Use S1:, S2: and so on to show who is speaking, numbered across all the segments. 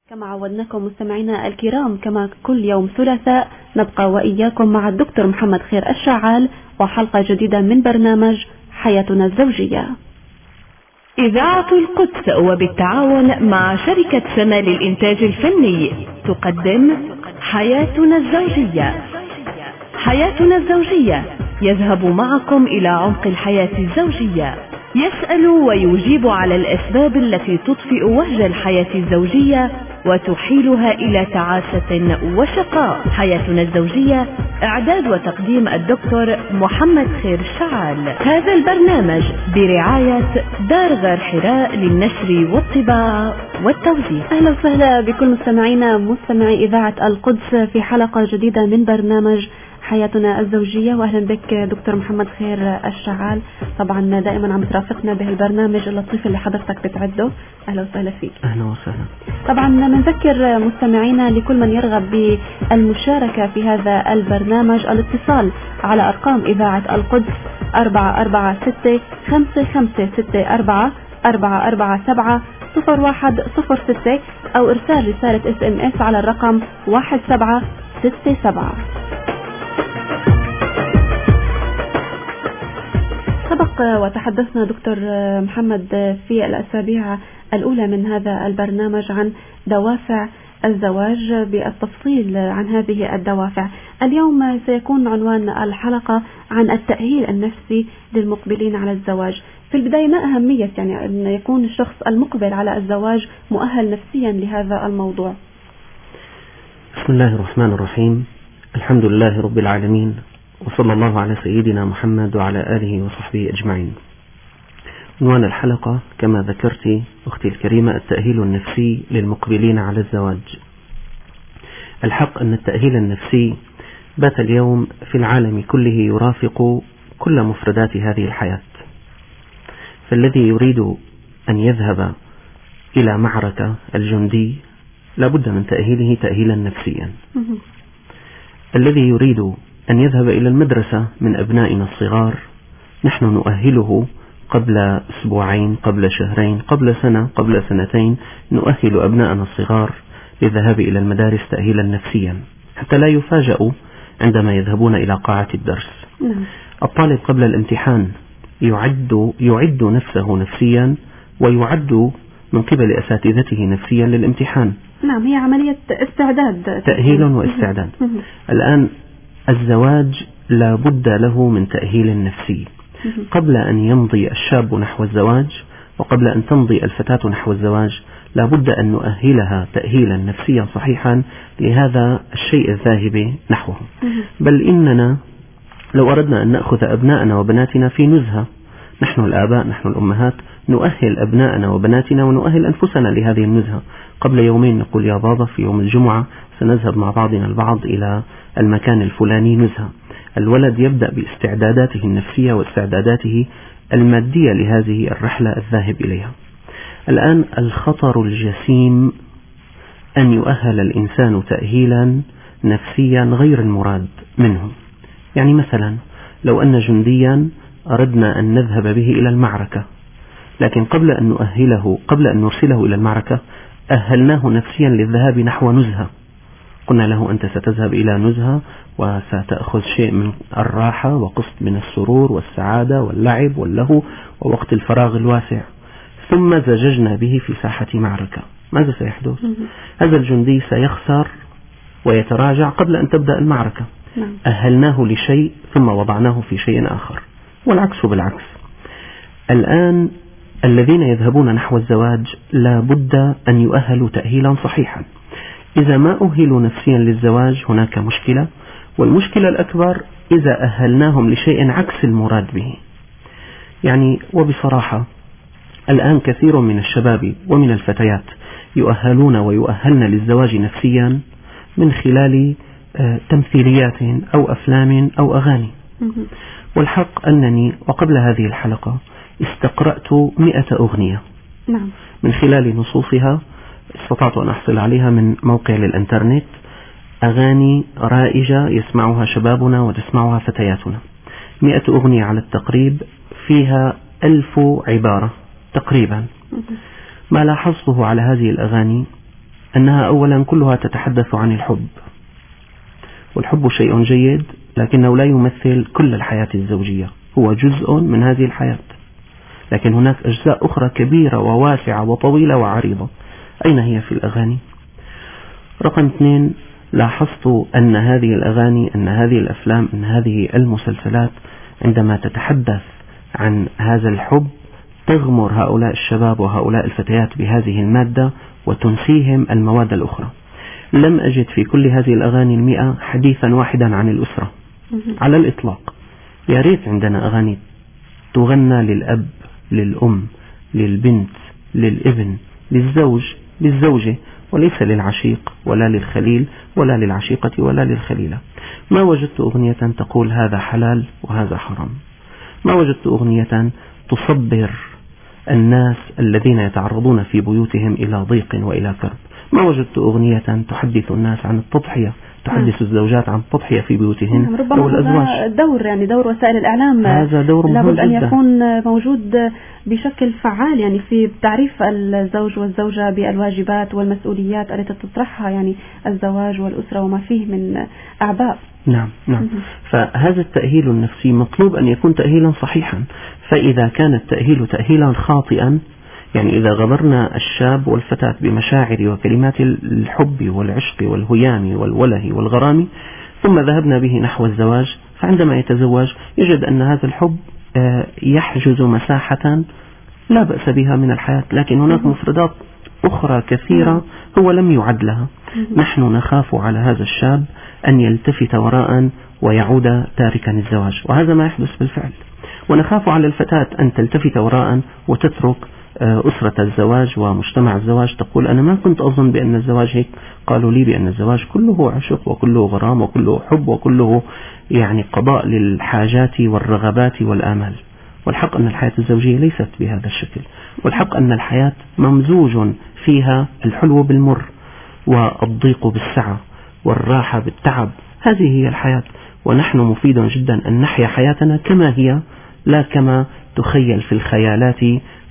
S1: كما عودناكم مستمعينا الكرام، كما كل يوم ثلاثاء نبقى وإياكم مع الدكتور محمد خير الشعال وحلقة جديدة من برنامج حياتنا الزوجية.
S2: إذاعة القدس وبالتعاون مع شركة شمال الإنتاج الفني تقدم حياتنا الزوجية. حياتنا الزوجية يذهب معكم إلى عمق الحياة الزوجية، يسأل ويجيب على الأسباب التي تطفئ وهج الحياة الزوجية وتحيلها إلى تعاسة وشقاء. حياتنا الزوجية، إعداد وتقديم الدكتور محمد خير الشعال. هذا البرنامج برعاية دار غار حراء للنشر والطباعة والتوزيع.
S1: أهلا وسهلا بكل مستمعي إذاعة القدس في حلقة جديدة من برنامج حياتنا الزوجية. وأهلا بك دكتور محمد خير الشعال، طبعا دائما عم ترافقنا بهالبرنامج اللطيف اللي حضرتك بتعده. أهلا وسهلا فيك.
S3: أهلا وسهلا. طبعا
S1: بنذكر مستمعينا لكل من يرغب بالمشاركة في هذا البرنامج الاتصال على أرقام إذاعة القدس 446-5564 447-0106 أو إرسال رسالة SMS على الرقم 1767. سبق وتحدثنا دكتور محمد في الأسابيع الأولى من هذا البرنامج عن دوافع الزواج بالتفصيل عن هذه الدوافع. اليوم سيكون عنوان الحلقة عن التأهيل النفسي للمقبلين على الزواج. في البداية، ما أهمية أن يكون الشخص المقبل على الزواج مؤهل نفسيا لهذا الموضوع؟
S3: بسم الله الرحمن الرحيم، الحمد لله رب العالمين، وصلى الله على سيدنا محمد وعلى آله وصحبه أجمعين. عنوان الحلقة كما ذكرت أختي الكريمة التأهيل النفسي للمقبلين على الزواج. الحق أن التأهيل النفسي بات اليوم في العالم كله يرافق كل مفردات هذه الحياة. فالذي يريد أن يذهب إلى معركة الجندي لابد من تأهيله تأهيلا نفسيا. الذي يريد أن يذهب إلى المدرسة من أبنائنا الصغار نحن نؤهله قبل أسبوعين، قبل شهرين، قبل سنة، قبل سنتين، نؤهل أبنائنا الصغار للذهاب إلى المدارس تأهيلا نفسيا حتى لا يفاجأوا عندما يذهبون إلى قاعة الدرس. الطالب قبل الامتحان يعد نفسه نفسيا ويعد من قبل أساتذته نفسيا للامتحان.
S1: نعم، هي عملية استعداد،
S3: تأهيل واستعداد. الآن الزواج لا بد له من تأهيل نفسي. قبل أن يمضي الشاب نحو الزواج وقبل أن تمضي الفتاة نحو الزواج لا بد أن نؤهلها تأهيلا نفسيا صحيحا لهذا الشيء الذاهب نحوه. بل إننا لو أردنا أن نأخذ أبناءنا وبناتنا في نزهة، نحن الآباء، نحن الأمهات، نؤهل أبناءنا وبناتنا ونؤهل أنفسنا لهذه النزهة. قبل يومين نقول يا بابا في يوم الجمعة سنذهب مع بعضنا البعض إلى المكان الفلاني نزهة. الولد يبدأ باستعداداته النفسية واستعداداته المادية لهذه الرحلة الذاهب إليها. الآن الخطر الجسيم أن يؤهل الإنسان تأهيلا نفسيا غير المراد منه. يعني مثلا لو أن جنديا أردنا أن نذهب به إلى المعركة، لكن قبل أن نؤهله، قبل أن نرسله إلى المعركة، أهلناه نفسيا للذهاب نحو نزهة. قلنا له أنت ستذهب إلى نزهة وستأخذ شيء من الراحة وقسط من السرور والسعادة واللعب واللهو ووقت الفراغ الواسع، ثم زججنا به في ساحة معركة. ماذا سيحدث؟ هذا الجندي سيخسر ويتراجع قبل أن تبدأ المعركة. أهلناه لشيء ثم وضعناه في شيء آخر، والعكس بالعكس. الآن الذين يذهبون نحو الزواج لا بد أن يؤهلوا تأهيلا صحيحا. إذا ما أهلوا نفسيا للزواج هناك مشكلة، والمشكلة الأكبر إذا أهلناهم لشيء عكس المراد به. يعني وبصراحة الآن كثير من الشباب ومن الفتيات يؤهلون ويؤهلن للزواج نفسيا من خلال تمثيليات أو أفلام أو أغاني. والحق أنني وقبل هذه الحلقة استقرأت 100 أغنية من خلال نصوصها استطعت أن أحصل عليها من موقع للإنترنت، أغاني رائجة يسمعها شبابنا وتسمعها فتياتنا. 100 أغنية على التقريب، فيها 1000 عبارة تقريبا. ما لاحظته على هذه الأغاني أنها أولا كلها تتحدث عن الحب، والحب شيء جيد لكنه لا يمثل كل الحياة الزوجية، هو جزء من هذه الحياة، لكن هناك أجزاء أخرى كبيرة وواسعة وطويلة وعريضة. أين هي في الأغاني؟ رقم 2، لاحظت أن هذه الأغاني، أن هذه الأفلام، أن هذه المسلسلات عندما تتحدث عن هذا الحب تغمر هؤلاء الشباب وهؤلاء الفتيات بهذه المادة وتنسيهم المواد الأخرى. لم أجد في كل هذه الأغاني 100 حديثا واحدا عن الأسرة على الإطلاق. يا ريت عندنا أغاني تغنى للأب، للأم، للبنت، للابن، للزوج، للزوجة، وليس للعشيق ولا للخليل ولا للعشيقة ولا للخليلة. ما وجدت أغنية تقول هذا حلال وهذا حرام. ما وجدت أغنية تصبر الناس الذين يتعرضون في بيوتهم إلى ضيق وإلى كرب. ما وجدت أغنية تحدث الناس عن التضحية، تحدث الزوجات عن التضحية في بيوتهن أو الأزواج.
S1: دور وسائل الإعلام
S3: هذا دور
S1: لابد أن يكون موجود بشكل فعال، يعني في تعريف الزوج والزوجة بالواجبات والمسؤوليات التي تطرحها يعني الزواج والأسرة وما فيه من أعباء.
S3: نعم. فهذا التأهيل النفسي مطلوب أن يكون تأهيلا صحيحا. فإذا كان التأهيل تأهيلا خاطئا، يعني إذا غمرنا الشاب والفتاة بمشاعر وكلمات الحب والعشق والهيام والوله والغرام ثم ذهبنا به نحو الزواج، فعندما يتزوج يجد أن هذا الحب يحجز مساحة لا بأس بها من الحياة، لكن هناك مفردات أخرى كثيرة هو لم يعد لها. نحن نخاف على هذا الشاب أن يلتفت وراء ويعود تاركا الزواج، وهذا ما يحدث بالفعل. ونخاف على الفتاة أن تلتفت وراء وتترك أسرة الزواج ومجتمع الزواج، تقول أنا ما كنت أظن بأن الزواج هيك، قالوا لي بأن الزواج كله عشق وكله غرام وكله حب وكله يعني قضاء للحاجات والرغبات والآمال. والحق أن الحياة الزوجية ليست بهذا الشكل، والحق أن الحياة ممزوج فيها الحلو بالمر والضيق بالسعة والراحة بالتعب. هذه هي الحياة، ونحن مفيد جدا أن نحيا حياتنا كما هي، لا كما تخيل في الخيالات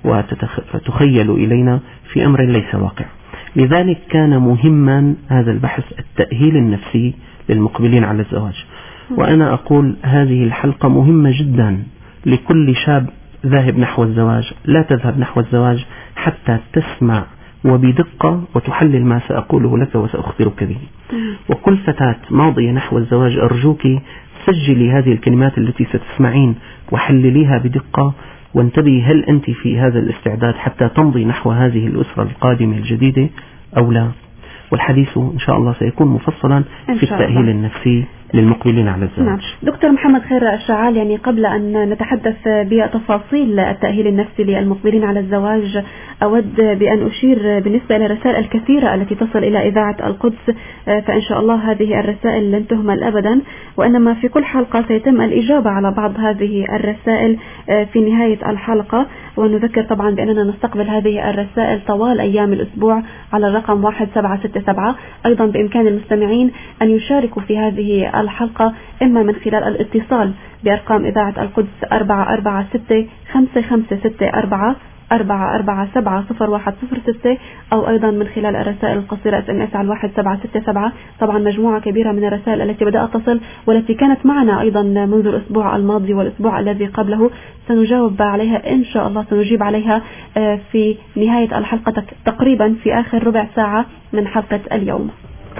S3: وتخيل إلينا في أمر ليس واقع. لذلك كان مهما هذا البحث التأهيل النفسي للمقبلين على الزواج. وأنا أقول هذه الحلقة مهمة جدا لكل شاب ذاهب نحو الزواج. لا تذهب نحو الزواج حتى تسمع وبدقة وتحلل ما سأقوله لك وسأخبرك به. وكل فتاة ماضية نحو الزواج أرجوك سجلي هذه الكلمات التي ستسمعين وحلليها بدقة، وانتبهي هل أنت في هذا الاستعداد حتى تمضي نحو هذه الأسرة القادمة الجديدة أو لا. والحديث إن شاء الله سيكون مفصلا في التأهيل النفسي للمقبلين على الزواج.
S1: نعم. دكتور محمد خير الشعال، يعني قبل أن نتحدث بتفاصيل التأهيل النفسي للمقبلين على الزواج أود بأن أشير بالنسبة إلى الرسائل الكثيرة التي تصل إلى إذاعة القدس، فإن شاء الله هذه الرسائل لن تهمل أبدا، وإنما في كل حلقة سيتم الإجابة على بعض هذه الرسائل في نهاية الحلقة. ونذكر طبعا بأننا نستقبل هذه الرسائل طوال أيام الأسبوع على الرقم 1767. أيضا بإمكان المستمعين أن يشاركوا في هذه الحلقة إما من خلال الاتصال بأرقام إذاعة القدس 446-556-4447-046، أو أيضا من خلال الرسائل القصيرة SMS على 1767. طبعا مجموعة كبيرة من الرسائل التي بدأت تصل والتي كانت معنا أيضا منذ الأسبوع الماضي والأسبوع الذي قبله سنجاوب عليها إن شاء الله، سنجيب عليها في نهاية الحلقة تقريبا في آخر ربع ساعة من حلقة اليوم.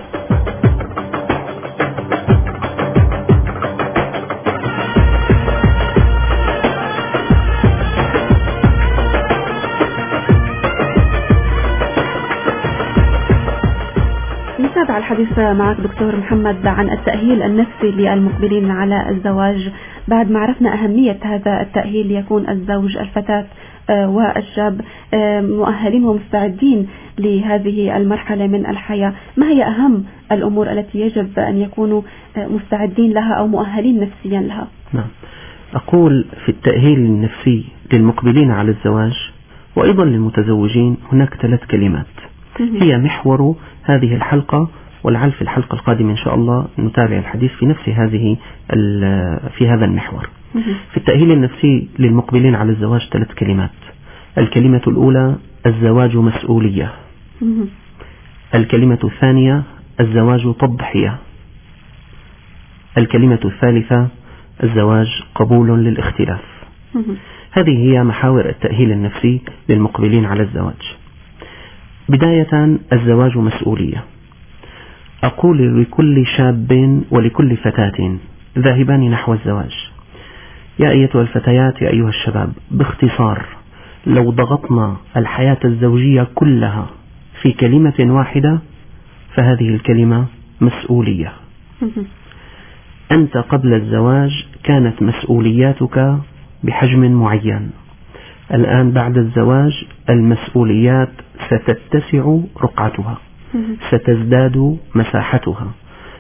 S1: نتابع الحديث معك دكتور محمد عن التأهيل النفسي للمقبلين على الزواج. بعد ما عرفنا أهمية هذا التأهيل يكون الزوج الفتاة والشاب مؤهلين ومستعدين لهذه المرحلة من الحياة. ما هي أهم الأمور التي يجب أن يكونوا مستعدين لها أو مؤهلين نفسيا لها؟
S3: نعم، أقول في التأهيل النفسي للمقبلين على الزواج وأيضا للمتزوجين هناك 3 كلمات هي محور هذه الحلقة، ولعل في الحلقة القادمة إن شاء الله نتابع الحديث في نفس في هذا المحور. في التأهيل النفسي للمقبلين على الزواج 3 كلمات. الكلمة الأولى الزواج مسؤولية. الكلمة الثانية: الزواج تضحية. الكلمة الثالثة: الزواج قبول للاختلاف. هذه هي محاور التأهيل النفسي للمقبلين على الزواج. بداية، الزواج مسؤولية. أقول لكل شاب ولكل فتاة ذاهبان نحو الزواج: يا أيتها الفتيات، يا أيها الشباب، باختصار لو ضغطنا الحياة الزوجية كلها في كلمة واحدة فهذه الكلمة مسؤولية. أنت قبل الزواج كانت مسؤولياتك بحجم معين، الآن بعد الزواج المسؤوليات ستتسع رقعتها، ستزداد مساحتها،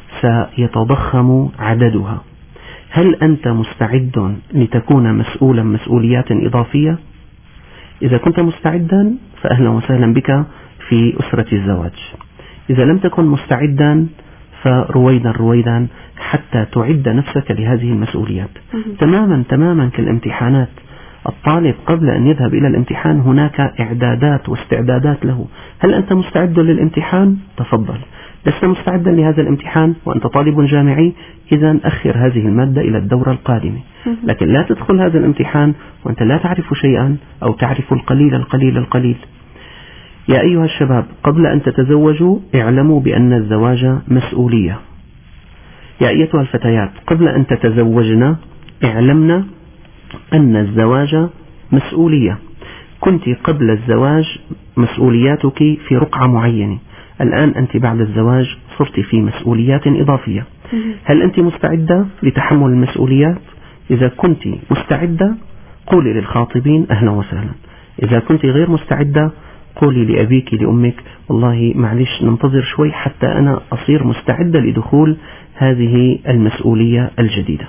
S3: سيتضخم عددها. هل أنت مستعد لتكون مسؤولا مسؤوليات إضافية؟ إذا كنت مستعدا فأهلا وسهلا بك في أسرة الزواج. إذا لم تكن مستعدا فرويدا رويدا حتى تعد نفسك لهذه المسؤوليات. تماما كالامتحانات. الطالب قبل أن يذهب إلى الامتحان هناك إعدادات واستعدادات له. هل أنت مستعد للامتحان؟ تفضل. لست مستعدا لهذا الامتحان وأنت طالب جامعي، إذا أخر هذه المادة إلى الدورة القادمة. لكن لا تدخل هذا الامتحان وأنت لا تعرف شيئا أو تعرف القليل. يا أيها الشباب، قبل أن تتزوجوا اعلموا بأن الزواج مسؤولية. يا أيتها الفتيات، قبل أن تتزوجن اعلمنا أن الزواج مسؤولية. كنت قبل الزواج مسؤولياتك في رقعة معينة، الآن أنت بعد الزواج صرت في مسؤوليات إضافية. هل أنت مستعدة لتحمل المسؤوليات؟ إذا كنت مستعدة قولي للخاطبين أهلا وسهلا. إذا كنت غير مستعدة قولي لأبيك لأمك والله معلش ننتظر شوي حتى أنا أصير مستعدة لدخول هذه المسؤولية الجديدة.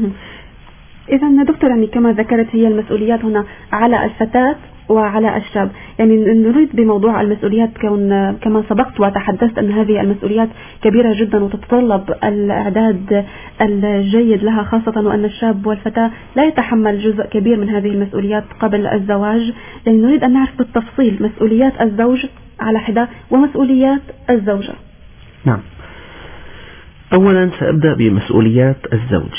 S1: إذا دكتور، يعني كما ذكرت هي المسؤوليات هنا على الفتاة وعلى الشاب. يعني نريد بموضوع المسؤوليات كما سبقت وتحدثت أن هذه المسؤوليات كبيرة جدا وتتطلب الإعداد الجيد لها، خاصة وأن الشاب والفتاة لا يتحمل جزء كبير من هذه المسؤوليات قبل الزواج. يعني نريد أن نعرف بالتفصيل مسؤوليات الزوج على حدة ومسؤوليات الزوجة.
S3: نعم. أولا سأبدأ بمسؤوليات الزوج.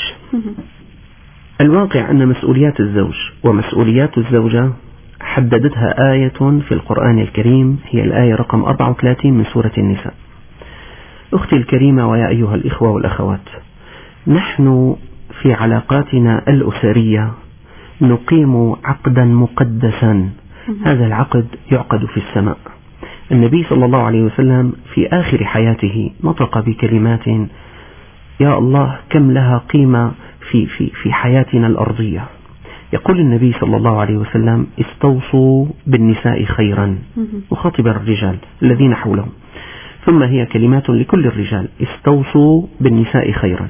S3: الواقع أن مسؤوليات الزوج ومسؤوليات الزوجة حددتها آية في القرآن الكريم، هي الآية رقم 34 من سورة النساء. أختي الكريمة ويا أيها الإخوة والأخوات، نحن في علاقاتنا الأسرية نقيم عقدا مقدسا. هذا العقد يعقد في السماء. النبي صلى الله عليه وسلم في آخر حياته نطق بكلمات يا الله كم لها قيمة في حياتنا الأرضية. يقول النبي صلى الله عليه وسلم استوصوا بالنساء خيرا، مخاطبا الرجال الذين حولهم، ثم هي كلمات لكل الرجال: استوصوا بالنساء خيرا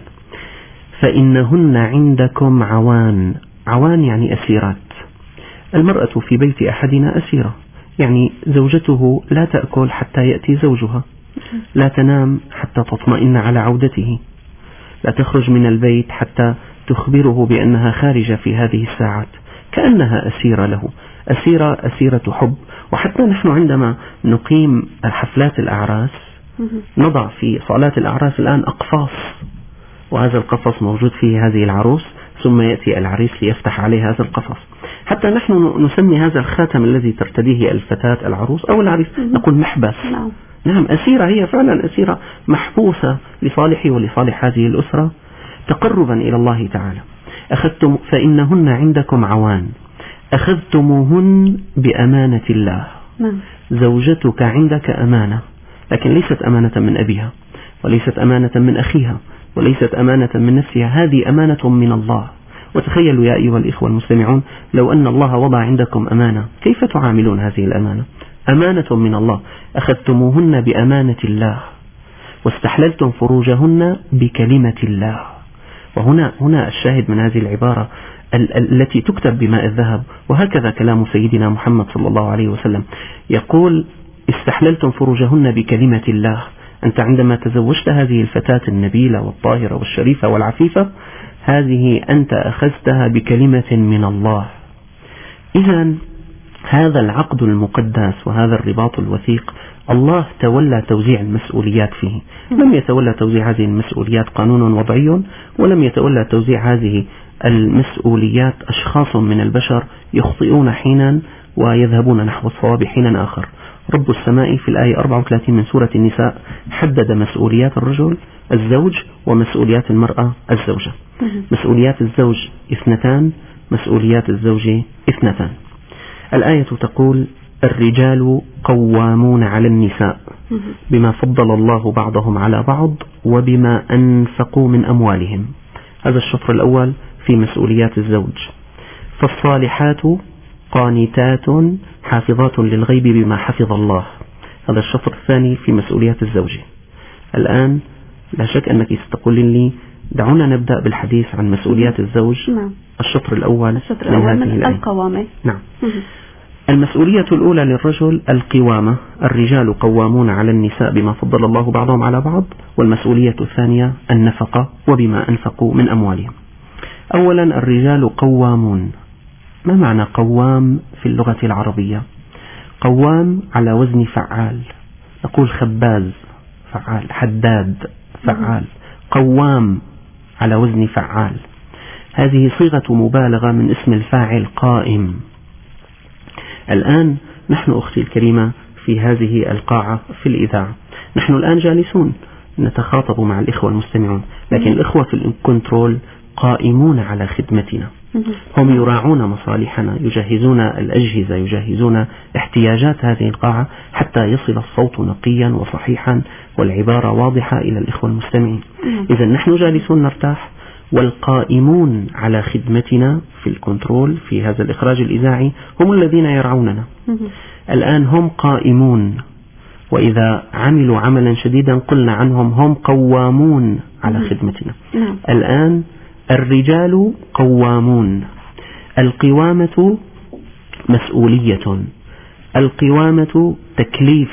S3: فإنهن عندكم عوان. عوان يعني أسيرات. المرأة في بيت أحدنا أسيرة، يعني زوجته لا تأكل حتى يأتي زوجها، لا تنام حتى تطمئن على عودته، لا تخرج من البيت حتى تخبره بأنها خارجة في هذه الساعات، كأنها أسيرة له، أسيرة حب. وحتى نحن عندما نقيم حفلات الأعراس نضع في صالات الأعراس الآن أقفاص، وهذا القفص موجود فيه هذه العروس، ثم يأتي العريس ليفتح عليه هذا القفص. حتى نحن نسمي هذا الخاتم الذي ترتديه الفتاة العروس أو العريس نقول محبس. نعم، أسيرة، هي فعلا أسيرة محبوسة لصالحي ولصالح هذه الأسرة تقربا إلى الله تعالى. أخذتم فإنهن عندكم عوان أخذتموهن بأمانة الله. زوجتك عندك أمانة، لكن ليست أمانة من أبيها، وليست أمانة من أخيها، وليست أمانة من نفسها، هذه أمانة من الله. وتخيلوا يا أيها الإخوة المستمعون، لو أن الله وضع عندكم أمانة كيف تعاملون هذه الأمانة؟ أمانة من الله، أخذتموهن بأمانة الله واستحللتم فروجهن بكلمة الله. وهنا الشاهد من هذه العبارة التي تكتب بماء الذهب، وهكذا كلام سيدنا محمد صلى الله عليه وسلم يقول استحللتم فروجهن بكلمة الله. أنت عندما تزوجت هذه الفتاة النبيلة والطاهرة والشريفة والعفيفة، هذه أنت أخذتها بكلمة من الله. إذن هذا العقد المقدس وهذا الرباط الوثيق الله تولى توزيع المسؤوليات فيه، لم يتولى توزيع هذه المسؤوليات قانون وضعي، ولم يتولى توزيع هذه المسؤوليات أشخاص من البشر يخطئون حينا ويذهبون نحو الصواب حينا آخر. رب السماء في الآية 34 من سورة النساء حدد مسؤوليات الرجل الزوج ومسؤوليات المرأة الزوجة. مسؤوليات الزوج 2، مسؤوليات الزوجة 2. الآية تقول: الرجال قوامون على النساء بما فضل الله بعضهم على بعض وبما أنفقوا من أموالهم. هذا الشطر الأول في مسؤوليات الزوج. فالصالحات قانتات حافظات للغيب بما حفظ الله. هذا الشطر الثاني في مسؤوليات الزوجة. الآن لا شك أنك ستقولين لي دعونا نبدأ بالحديث عن مسؤوليات الزوج.
S1: نعم.
S3: الشطر الأول
S1: من القوامة.
S3: نعم. المسؤولية الأولى للرجل القوامة، الرجال قوامون على النساء بما فضل الله بعضهم على بعض. والمسؤولية الثانية النفقة وبما أنفقوا من أموالهم. أولا الرجال قوامون. ما معنى قوام في اللغة العربية؟ قوام على وزن فعال، نقول خباز فعال، حداد فعال، قوام على وزن فعال. هذه صيغة مبالغة من اسم الفاعل قائم. الآن نحن أختي الكريمة في هذه القاعة في الإذاعة، نحن الآن جالسون نتخاطب مع الإخوة المستمعون، لكن الإخوة في الكنترول قائمون على خدمتنا، هم يراعون مصالحنا، يجهزون الأجهزة، يجهزون احتياجات هذه القاعة حتى يصل الصوت نقيا وصحيحا والعبارة واضحة إلى الإخوة المستمعين. إذا نحن جالسون نرتاح، والقائمون على خدمتنا في الكنترول في هذا الإخراج الإذاعي هم الذين يرعوننا. الآن هم قائمون، وإذا عملوا عملا شديدا قلنا عنهم هم قوامون على خدمتنا. الآن الرجال قوامون. القوامة مسؤولية، القوامة تكليف،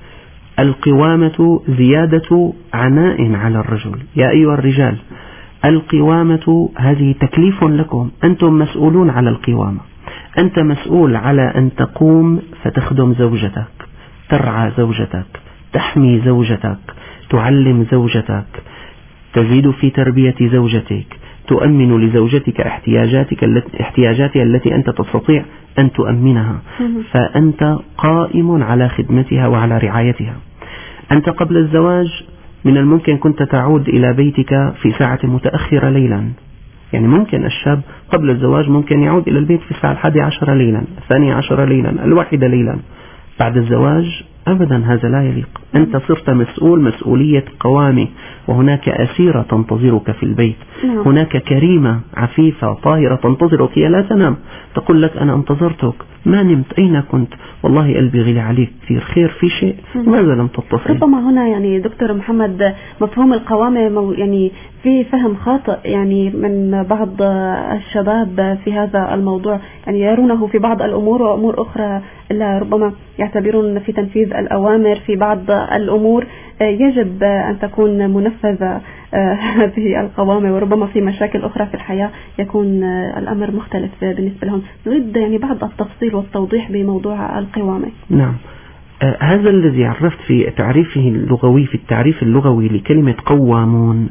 S3: القوامة زيادة عناء على الرجل. يا أيها الرجال، القوامة هذه تكليف لكم، أنتم مسؤولون على القوامة. أنت مسؤول على أن تقوم فتخدم زوجتك، ترعى زوجتك، تحمي زوجتك، تعلم زوجتك، تزيد في تربية زوجتك، تؤمن لزوجتك احتياجاتها التي أنت تستطيع أن تؤمنها. فأنت قائم على خدمتها وعلى رعايتها. أنت قبل الزواج من الممكن كنت تعود إلى بيتك في ساعة متأخرة ليلا، يعني ممكن الشاب قبل الزواج ممكن يعود إلى البيت في الساعة 11 ليلا، 12 ليلا، 1 ليلا. بعد الزواج أبدا هذا لا يليق. أنت صرت مسؤول مسؤولية قوامة، وهناك أسيرة تنتظرك في البيت، هناك كريمة عفيفة طاهرة تنتظرك، هي لا تنام، تقول لك أنا انتظرتك، ما نمت، أين كنت؟ والله قلبي غلي عليك كثير، خير في شيء؟ لماذا لم تتصل؟
S1: ربما هنا يعني دكتور محمد مفهوم القوامة يعني في فهم خاطئ يعني من بعض الشباب في هذا الموضوع، يعني يرونه في بعض الأمور وأمور أخرى لا، ربما يعتبرون في تنفيذ الأوامر في بعض الأمور يجب أن تكون منفذة هذه القوامة، وربما في مشاكل أخرى في الحياة يكون الأمر مختلف بالنسبة لهم. نريد يعني بعض التفصيل والتوضيح بموضوع القوامة.
S3: نعم، هذا الذي عرفت في تعريفه اللغوي، في التعريف اللغوي لكلمة قوامون،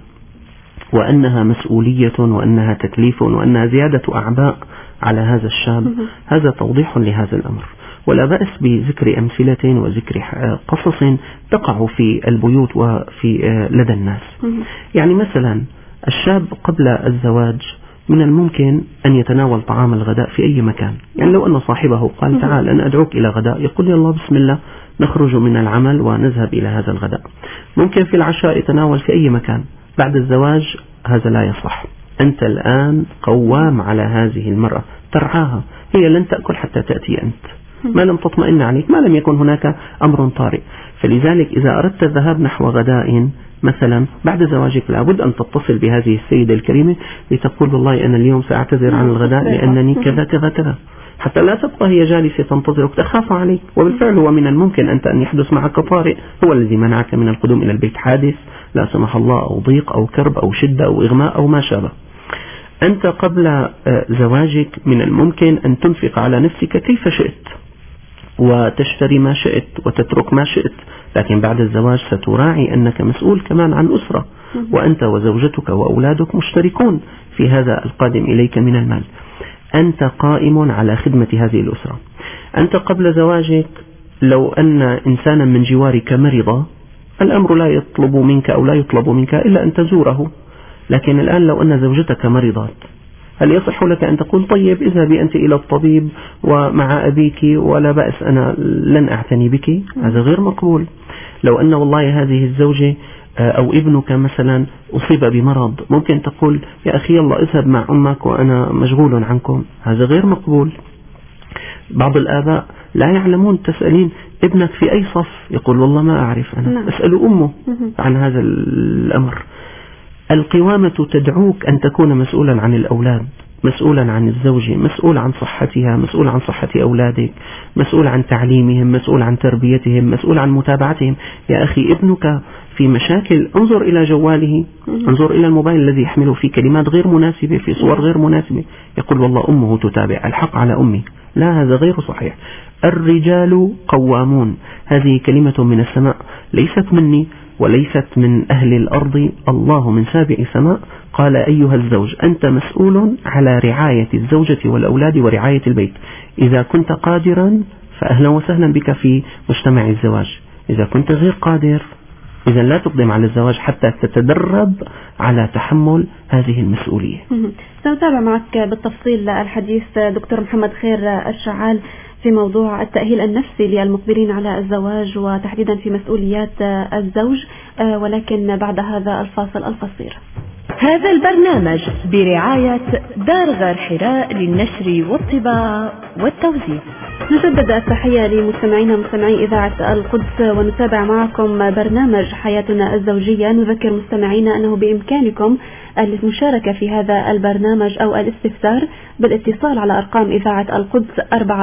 S3: وأنها مسؤولية وأنها تكليف وأنها زيادة أعباء على هذا الشاب، هذا توضيح لهذا الأمر. ولا بأس بذكر أمثلة وذكر قصص تقع في البيوت وفي لدى الناس. يعني مثلا الشاب قبل الزواج من الممكن أن يتناول طعام الغداء في أي مكان، يعني لو أن صاحبه قال تعال أنا أدعوك إلى غداء، يقول يلا بسم الله نخرج من العمل ونذهب إلى هذا الغداء. ممكن في العشاء يتناول في أي مكان. بعد الزواج هذا لا يصح. أنت الآن قوام على هذه المرأة، ترعاها، هي لن تأكل حتى تأتي أنت، ما لم تطمئن عليك، ما لم يكن هناك أمر طارئ. فلذلك إذا أردت الذهاب نحو غداء مثلا بعد زواجك لابد أن تتصل بهذه السيدة الكريمة لتقول والله أنا اليوم سأعتذر عن الغداء لأنني كذا كذا كذا، حتى لا تبقى هي جالسة تنتظرك تخاف عليك. وبالفعل هو من الممكن أن يحدث معك طارئ هو الذي منعك من القدوم إلى البيت، حادث لا سمح الله أو ضيق أو كرب أو شدة أو إغماء أو ما شابه. أنت قبل زواجك من الممكن أن تنفق على نفسك كيف شئت، وتشتري ما شئت وتترك ما شئت، لكن بعد الزواج ستراعي أنك مسؤول كمان عن أسرة، وأنت وزوجتك وأولادك مشتركون في هذا القادم إليك من المال. أنت قائم على خدمة هذه الأسرة. أنت قبل زواجك لو أن إنسانا من جوارك مرض الأمر لا يطلب منك أو لا يطلب منك إلا أن تزوره، لكن الآن لو أن زوجتك مرضت هل يصح لك أن تقول طيب اذهبي أنت إلى الطبيب ومع أبيك ولا بأس، أنا لن أعتني بك؟ هذا غير مقبول. لو أن والله هذه الزوجة أو ابنك مثلا أصيب بمرض ممكن تقول يا أخي يلا اذهب مع أمك وأنا مشغول عنكم، هذا غير مقبول. بعض الآباء لا يعلمون، تسألين ابنك في أي صف؟ يقول والله ما أعرف أنا، أسأل أمه عن هذا الأمر. القوامة تدعوك أن تكون مسؤولا عن الأولاد، مسؤولا عن الزوجة، مسؤول عن صحتها، مسؤول عن صحة أولادك، مسؤول عن تعليمهم، مسؤول عن تربيتهم، مسؤول عن متابعتهم. يا أخي ابنك في مشاكل، انظر إلى جواله، انظر إلى الموبايل الذي يحمله في كلمات غير مناسبة، في صور غير مناسبة، يقول والله أمه تتابع، الحق على أمي. لا، هذا غير صحيح. الرجال قوامون، هذه كلمة من السماء ليست مني وليست من أهل الأرض، الله من سابع سماء قال أيها الزوج أنت مسؤول على رعاية الزوجة والأولاد ورعاية البيت. إذا كنت قادرا فأهلا وسهلا بك في مجتمع الزواج، إذا كنت غير قادر إذا لا تقدم على الزواج حتى تتدرب على تحمل هذه المسؤولية.
S1: سنتابع معك بالتفصيل الحديث دكتور محمد خير الشعال في موضوع التأهيل النفسي للمقبلين على الزواج وتحديدا في مسؤوليات الزوج، ولكن بعد هذا الفاصل القصير.
S2: هذا البرنامج برعاية دار غار حراء للنشر والطباعة والتوزيع.
S1: نجدد التحية لمستمعينا مستمعي إذاعة القدس، ونتابع معكم برنامج حياتنا الزوجية. نذكر مستمعينا أنه بإمكانكم المشاركة في هذا البرنامج أو الاستفسار بالاتصال على أرقام إذاعة القدس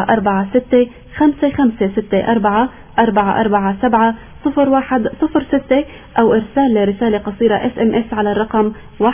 S1: 446-554-7-447-0106 أو إرسال رسالة قصيرة SMS على الرقم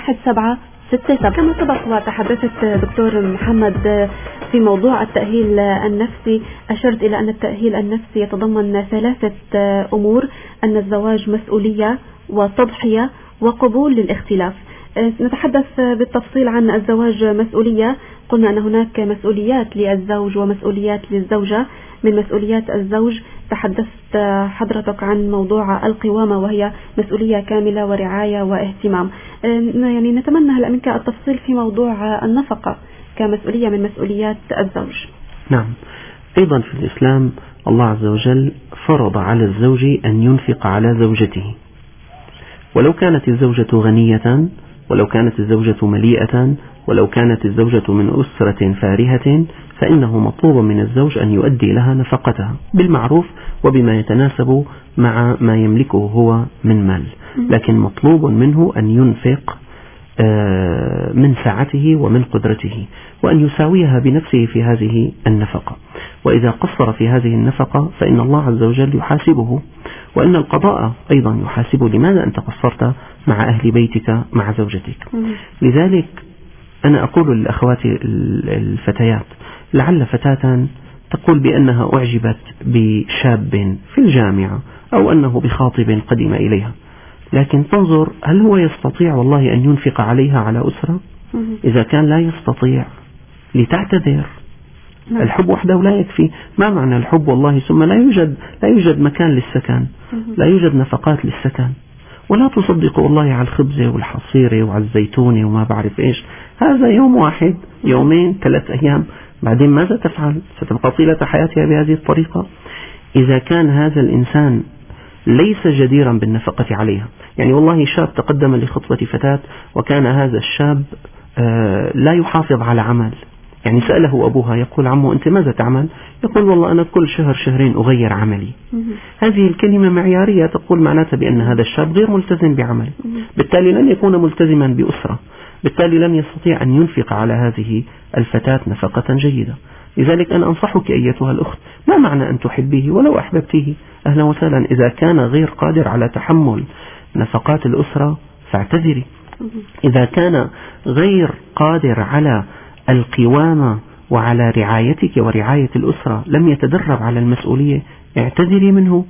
S1: 1767. كما سبق وتحدثت دكتور محمد في موضوع التأهيل النفسي، أشرت إلى أن التأهيل النفسي يتضمن 3 أمور: أن الزواج مسؤولية وتضحية وقبول للاختلاف. نتحدث بالتفصيل عن الزواج مسؤولية. قلنا أن هناك مسؤوليات للزوج ومسؤوليات للزوجة. من مسؤوليات الزوج تحدثت حضرتك عن موضوع القوامة، وهي مسؤولية كاملة ورعاية واهتمام. يعني نتمنى هلأ منك التفصيل في موضوع النفقة كمسؤولية من مسؤوليات الزوج.
S3: نعم، أيضا في الإسلام الله عز وجل فرض على الزوج أن ينفق على زوجته، ولو كانت الزوجة غنية، ولو كانت الزوجة مليئة، ولو كانت الزوجة من أسرة فارهة، فإنه مطلوب من الزوج أن يؤدي لها نفقتها بالمعروف وبما يتناسب مع ما يملكه هو من مال، لكن مطلوب منه أن ينفق من سعته ومن قدرته، وأن يساويها بنفسه في هذه النفقة. وإذا قصر في هذه النفقة فإن الله عز وجل يحاسبه، وإن القضاء أيضا يحاسبه، لماذا أنت قصرت مع أهل بيتك مع زوجتك. لذلك أنا أقول للأخوات الفتيات، لعل فتاة تقول بأنها أعجبت بشاب في الجامعة أو أنه بخاطب قدم إليها، لكن تنظر هل هو يستطيع والله أن ينفق عليها على أسرة؟ إذا كان لا يستطيع لتعتذر. الحب وحده لا يكفي. ما معنى الحب والله ثم لا يوجد مكان للسكن، لا يوجد نفقات للسكن، ولا تصدقوا الله على الخبز والحصير وعلى الزيتون وما بعرف إيش، هذا يوم واحد، يومين، 3 أيام، بعدين ماذا تفعل؟ ستبقى طيلة حياتها بهذه الطريقة. إذا كان هذا الإنسان ليس جديرا بالنفقة عليها، يعني والله شاب تقدم لخطبة فتاة وكان هذا الشاب لا يحافظ على عمل، يعني سأله أبوها يقول عمو أنت ماذا تعمل؟ يقول والله أنا كل شهر شهرين أغير عملي. هذه الكلمة معيارية تقول معناتها بأن هذا الشاب غير ملتزم بعمله، بالتالي لن يكون ملتزما بأسرة، بالتالي لن يستطيع أن ينفق على هذه الفتاة نفقة جيدة. لذلك أنا أنصحك أيتها الأخت، ما معنى أن تحبيه ولو أحببتيه أهلا وسهلا، إذا كان غير قادر على تحمل نفقات الأسرة فاعتذري. إذا كان غير قادر على القوامة وعلى رعايتك ورعاية الأسرة لم يتدرب على المسؤولية، اعتذري منه.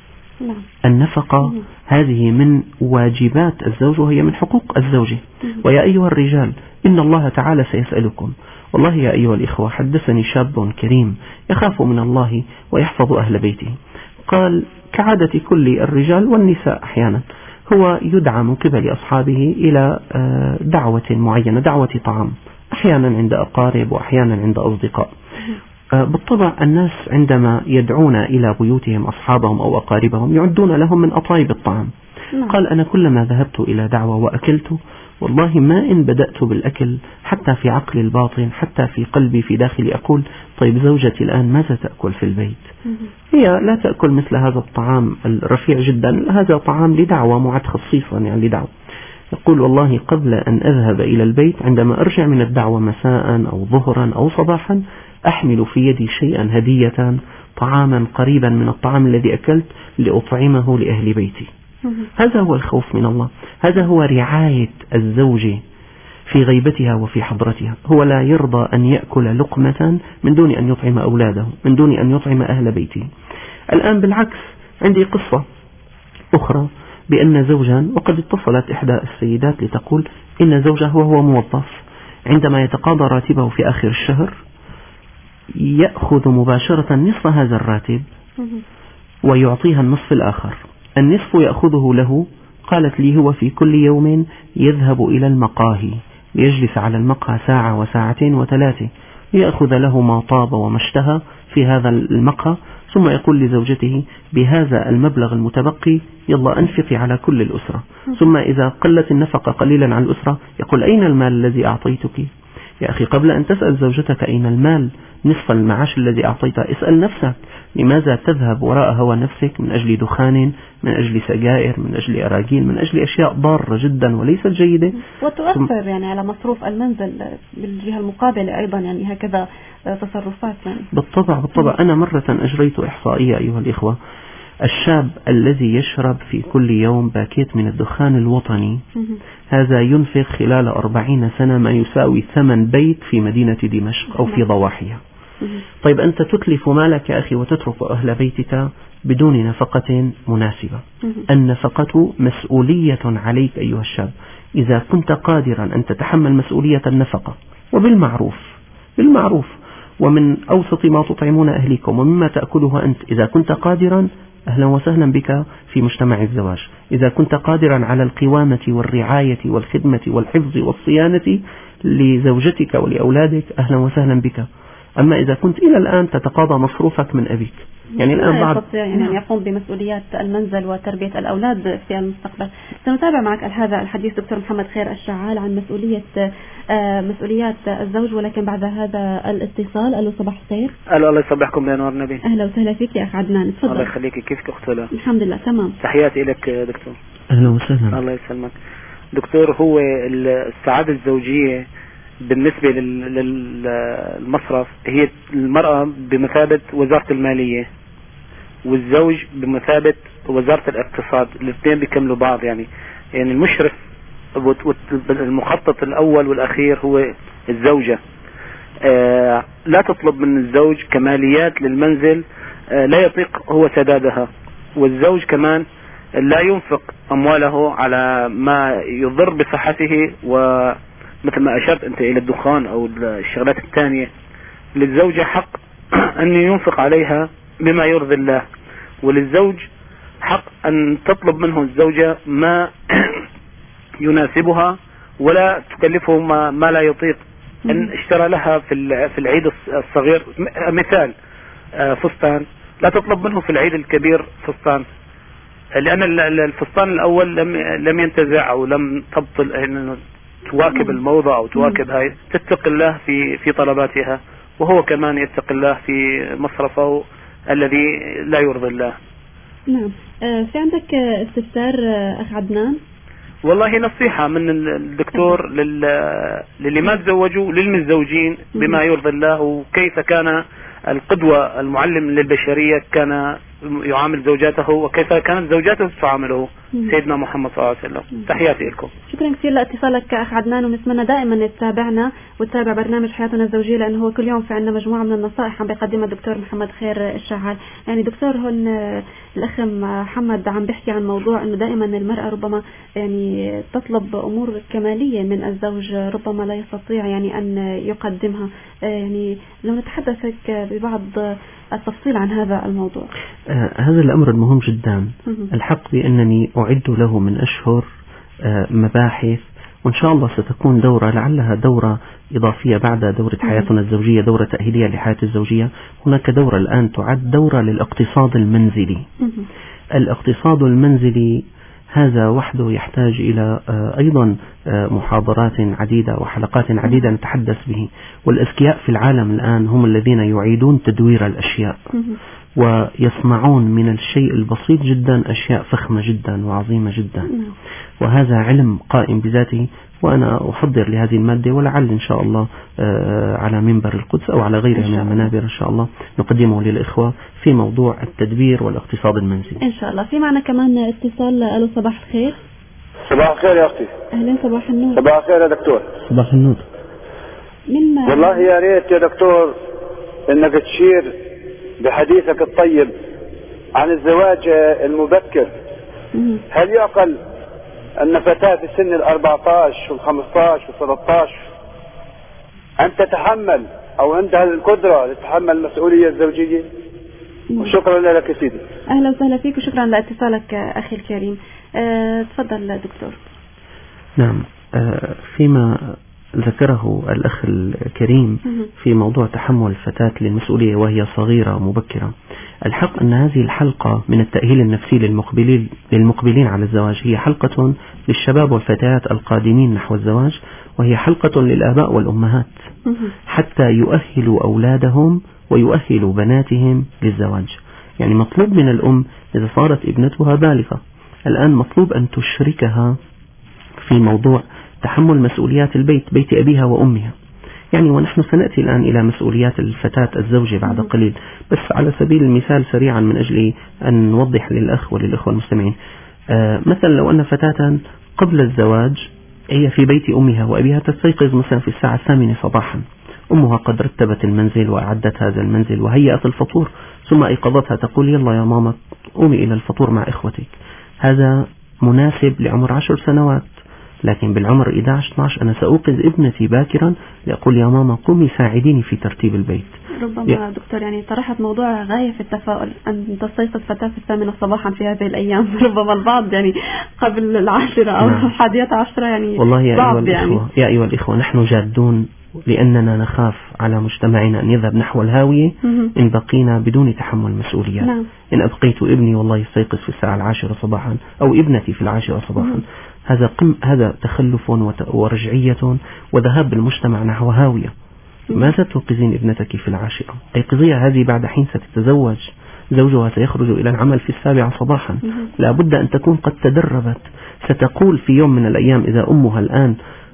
S3: النفقة هذه من واجبات الزوج وهي من حقوق الزوجة. ويا أيها الرجال إن الله تعالى سيسألكم. والله يا أيها الإخوة حدثني شاب كريم يخاف من الله ويحفظ أهل بيته، قال كعادة كل الرجال والنساء أحيانا هو يدعى من قبل أصحابه إلى دعوة معينة، دعوة طعام، أحيانا عند أقارب وأحيانا عند أصدقاء. بالطبع الناس عندما يدعون إلى بيوتهم أصحابهم أو أقاربهم يعدون لهم من أطايب الطعام. قال أنا كلما ذهبت إلى دعوة وأكلت والله ما إن بدأت بالأكل حتى في عقلي الباطن، حتى في قلبي في داخلي أقول طيب زوجتي الآن ماذا تأكل في البيت؟ هي لا تأكل مثل هذا الطعام الرفيع جدا، هذا طعام لدعوة معد خصيصا يعني لدعوة. يقول والله قبل أن أذهب إلى البيت عندما أرجع من الدعوة مساء أو ظهرا أو صباحا أحمل في يدي شيئا هدية، طعاما قريبا من الطعام الذي أكلت لأطعمه لأهل بيتي. هذا هو الخوف من الله، هذا هو رعاية الزوجة في غيبتها وفي حضرتها. هو لا يرضى أن يأكل لقمة من دون أن يطعم أولاده، من دون أن يطعم أهل بيته. الآن بالعكس عندي قصة أخرى بأن زوجا، وقد اتصلت إحدى السيدات لتقول إن زوجها وهو موظف عندما يتقاضى راتبه في آخر الشهر يأخذ مباشرة نصف هذا الراتب ويعطيها النصف الآخر. النصف يأخذه له، قالت لي هو في كل يوم يذهب إلى المقاهي ليجلس على المقهى ساعة وساعتين وثلاثة ليأخذ له ما طاب وما اشتهى في هذا المقهى، ثم يقول لزوجته بهذا المبلغ المتبقي يلا أنفقي على كل الأسرة. ثم إذا قلت النفقة قليلا عن الأسرة يقول أين المال الذي أعطيتك؟ يا أخي قبل أن تسأل زوجتك أين المال نصف المعاش الذي أعطيته اسأل نفسك لماذا تذهب وراء هوى نفسك من أجل دخان، من أجل سجائر، من أجل أراجيل، من أجل أشياء ضارة جدا وليست جيدة
S1: وتؤثر يعني على مصروف المنزل بالجهة المقابلة أيضا، يعني هكذا تصرفات يعني.
S3: بالطبع. أنا مرة أجريت إحصائية أيها الإخوة، الشاب الذي يشرب في كل يوم باكيت من الدخان الوطني هذا ينفق خلال 40 سنة ما يساوي ثمن بيت في مدينة دمشق أو في ضواحيها. طيب أنت تتلف مالك يا أخي وتترك أهل بيتك بدون نفقة مناسبة. النفقة مسؤولية عليك أيها الشاب، إذا كنت قادرا أن تتحمل مسؤولية النفقة وبالمعروف ومن أوسط ما تطعمون أهليكم ومما تأكله أنت، إذا كنت قادرا أهلا وسهلا بك في مجتمع الزواج. إذا كنت قادرا على القوامة والرعاية والخدمة والحفظ والصيانة لزوجتك ولأولادك أهلا وسهلا بك. أما إذا كنت إلى الآن تتقاضى مصروفك من أبيك يعني الآن بعد
S1: يعني يقوم بمسؤوليات المنزل وتربية الأولاد في المستقبل. سنتابع معك هذا الحديث دكتور محمد خير الشعال عن مسؤوليات الزوج، ولكن بعد هذا الاتصال. ألو صباح الخير.
S4: ألو الله يصبحكم بأنوار النبي.
S1: أهلا وسهلا فيك يا أخ عدنان، تفضل.
S4: الله يخليك، كيفك أختنا؟
S1: الحمد لله تمام.
S4: تحياتي لك دكتور.
S3: أهلا وسهلا.
S4: الله يسلمك دكتور. هو السعادة الزوجية بالنسبة للمصرف هي المرأة بمثابة وزارة المالية والزوج بمثابة وزارة الاقتصاد، الاثنين بيكملوا بعض يعني المشرف المخطط الأول والأخير هو الزوجة. لا تطلب من الزوج كماليات للمنزل لا يطيق هو سدادها، والزوج كمان لا ينفق أمواله على ما يضر بصحته، ومثل ما أشرت أنت إلى الدخان أو الشغلات الثانية. للزوجة حق أن ينفق عليها بما يرضي الله، وللزوج حق أن تطلب منه الزوجة ما يناسبها ولا تكلفه ما لا يطيق. أن اشترى لها في العيد الصغير مثال فستان، لا تطلب منه في العيد الكبير فستان، لأن الفستان الأول لم ينتزع أو لم تبطل أن تواكب الموضة أو تواكب هاي. تتقي الله في طلباتها، وهو كمان يتقي الله في مصرفه الذي لا يرضي الله.
S1: نعم. في عندك استفسار أخ عدنان؟
S4: والله نصيحة من الدكتور للي ما تزوجوا للمتزوجين بما يرضي الله، وكيف كان القدوة المعلم للبشرية كان يعامل زوجاته وكيف كانت زوجاته تعامله سيدنا محمد صلى الله عليه وسلم. تحياتي لكم.
S1: شكرا كثير لاتصالك أخ عدنان، ونتمنى دائما تتابعنا وتتابع برنامج حياتنا الزوجية، لأنه هو كل يوم في عندنا مجموعة من النصائح عم بيقدمها الدكتور محمد خير الشعال. يعني دكتور، هون الأخ محمد عم بيحكي عن موضوع أنه دائما المرأة ربما يعني تطلب أمور كمالية من الزوج ربما لا يستطيع يعني أن يقدمها. يعني لو نتحدث ببعض التفصيل عن هذا الموضوع.
S3: هذا الأمر المهم جدا. الحق بأنني أعد له من أشهر مباحث، وإن شاء الله ستكون دورة لعلها دورة إضافية بعد دورة حياتنا الزوجية، دورة تأهيلية لحياة الزوجية. هناك دورة الآن تعد دورة للاقتصاد المنزلي. الاقتصاد المنزلي هذا وحده يحتاج إلى أيضا محاضرات عديدة وحلقات عديدة نتحدث به. والأذكياء في العالم الآن هم الذين يعيدون تدوير الأشياء ويصنعون من الشيء البسيط جدا أشياء فخمة جدا وعظيمة جدا، وهذا علم قائم بذاته. وأنا أحضر لهذه المادة، ولعل إن شاء الله على منبر القدس أو على غيرها من المنابر إن شاء الله نقدمه للإخوة في موضوع التدبير والاقتصاد المنزلي
S1: إن شاء الله. في معنا كمان اتصال. ألو، صباح الخير.
S5: صباح الخير يا أختي.
S1: أهلا، صباح النور.
S5: صباح الخير يا دكتور.
S3: صباح النور.
S5: والله يا ريت يا دكتور إنك تشير بحديثك الطيب عن الزواج المبكر. هل يعقل أن فتاة في سن 14 و15 و13 أن تتحمل أو عندها القدرة لتتحمل المسؤولية الزوجية؟ وشكرا لك يا سيدي.
S1: أهلا وسهلا فيك وشكرا لاتصالك أخي الكريم. تفضل دكتور.
S3: نعم، فيما ذكره الأخ الكريم في موضوع تحمل الفتاة للمسؤولية وهي صغيرة مبكرة، الحق أن هذه الحلقة من التأهيل النفسي للمقبلين على الزواج هي حلقة للشباب والفتيات القادمين نحو الزواج، وهي حلقة للآباء والأمهات حتى يؤهلوا أولادهم ويؤهلوا بناتهم للزواج. يعني مطلوب من الأم إذا صارت ابنتها بالغة الآن مطلوب أن تشركها في موضوع تحمل مسؤوليات البيت، بيت أبيها وأمها. يعني ونحن سنأتي الآن إلى مسؤوليات الفتاة الزوجة بعد قليل، بس على سبيل المثال سريعا من أجل أن نوضح للأخ وللإخوة المستمعين. مثلا لو أن فتاة قبل الزواج هي في بيت أمها وأبيها تستيقظ مثلا في الساعة 8 صباحا، أمها قد رتبت المنزل وأعدت هذا المنزل وهيأت الفطور، ثم أيقظتها تقول يلا يا ماما قومي إلى الفطور مع إخوتك. هذا مناسب لعمر 10 سنوات، لكن بالعمر 11-12 أنا سأوقظ ابنتي باكرا لأقول يا ماما قومي ساعديني في ترتيب البيت.
S1: ربما دكتور يعني طرحت موضوع غاية في التفاؤل أن تستيقظ فتاة في 8 صباحا في هذه الأيام. ربما البعض يعني قبل 10 أو 11 يعني
S3: والله يا أيها الإخوة نحن جادون، لأننا نخاف على مجتمعنا أن يذهب نحو الهاوية إن بقينا بدون تحمل مسؤوليات. إن أبقيت ابني والله يستيقظ في الساعة 10 صباحا أو ابنتي في 10 صباحا، هذا تخلف ورجعية وذهاب بالمجتمع نحو هاوية. ماذا توقظين ابنتك في 10؟ أيقظيها هذه بعد حين ستتزوج، زوجها سيخرج إلى العمل في 7 صباحا، لا بد أن تكون قد تدربت. ستقول في يوم من الأيام إذا أمها الآن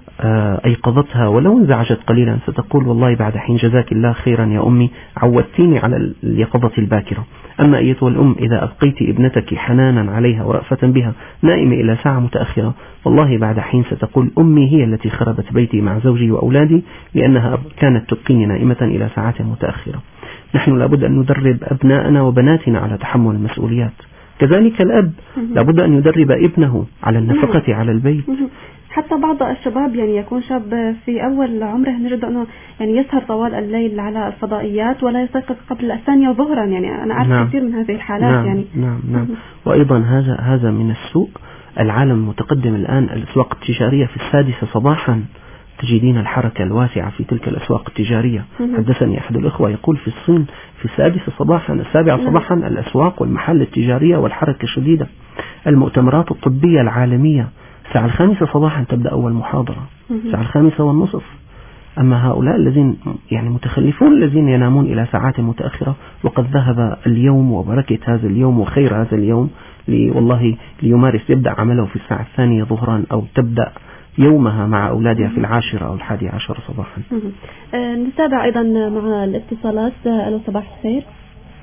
S3: أيقظتها ولو انزعجت قليلا ستقول والله بعد حين جزاك الله خيرا يا أمي عودتيني على اليقظة الباكرة. أما أيتها الأم إذا أبقيت ابنتك حنانا عليها ورأفة بها نائمة إلى ساعة متأخرة، والله بعد حين ستقول أمي هي التي خربت بيتي مع زوجي وأولادي لأنها كانت تبقيني نائمة إلى ساعات متأخرة. نحن لابد أن ندرب أبناءنا وبناتنا على تحمل المسؤوليات، كذلك الأب لابد أن يدرب ابنه على النفقة على البيت.
S1: حتى بعض الشباب يعني يكون شاب في أول عمره نجد أنه يعني يسهر طوال الليل على الفضائيات ولا يستيقظ قبل 2 ظهرا. يعني أنا أعرف كثير من هذه الحالات.
S3: نعم. وأيضا هذا من السوء. العالم المتقدم الآن الأسواق التجارية في 6 صباحا تجدين الحركة الواسعة في تلك الأسواق التجارية. حدثني أحد الأخوة يقول في الصين في 6 صباحا 7 صباحا الأسواق والمحل التجارية والحركة شديدة. المؤتمرات الطبية العالمية الساعة 5 صباحا تبدأ أول محاضرة، الساعة 5:30. أما هؤلاء الذين يعني متخلفون الذين ينامون إلى ساعات متأخرة وقد ذهب اليوم وبركة هذا اليوم وخير هذا اليوم والله ليمارس يبدأ عمله في الساعة 2 ظهرا أو تبدأ يومها مع أولادها في 10 أو 11 صباحا.
S1: نتابع أيضا مع الاتصالات. ألو، صباح الخير.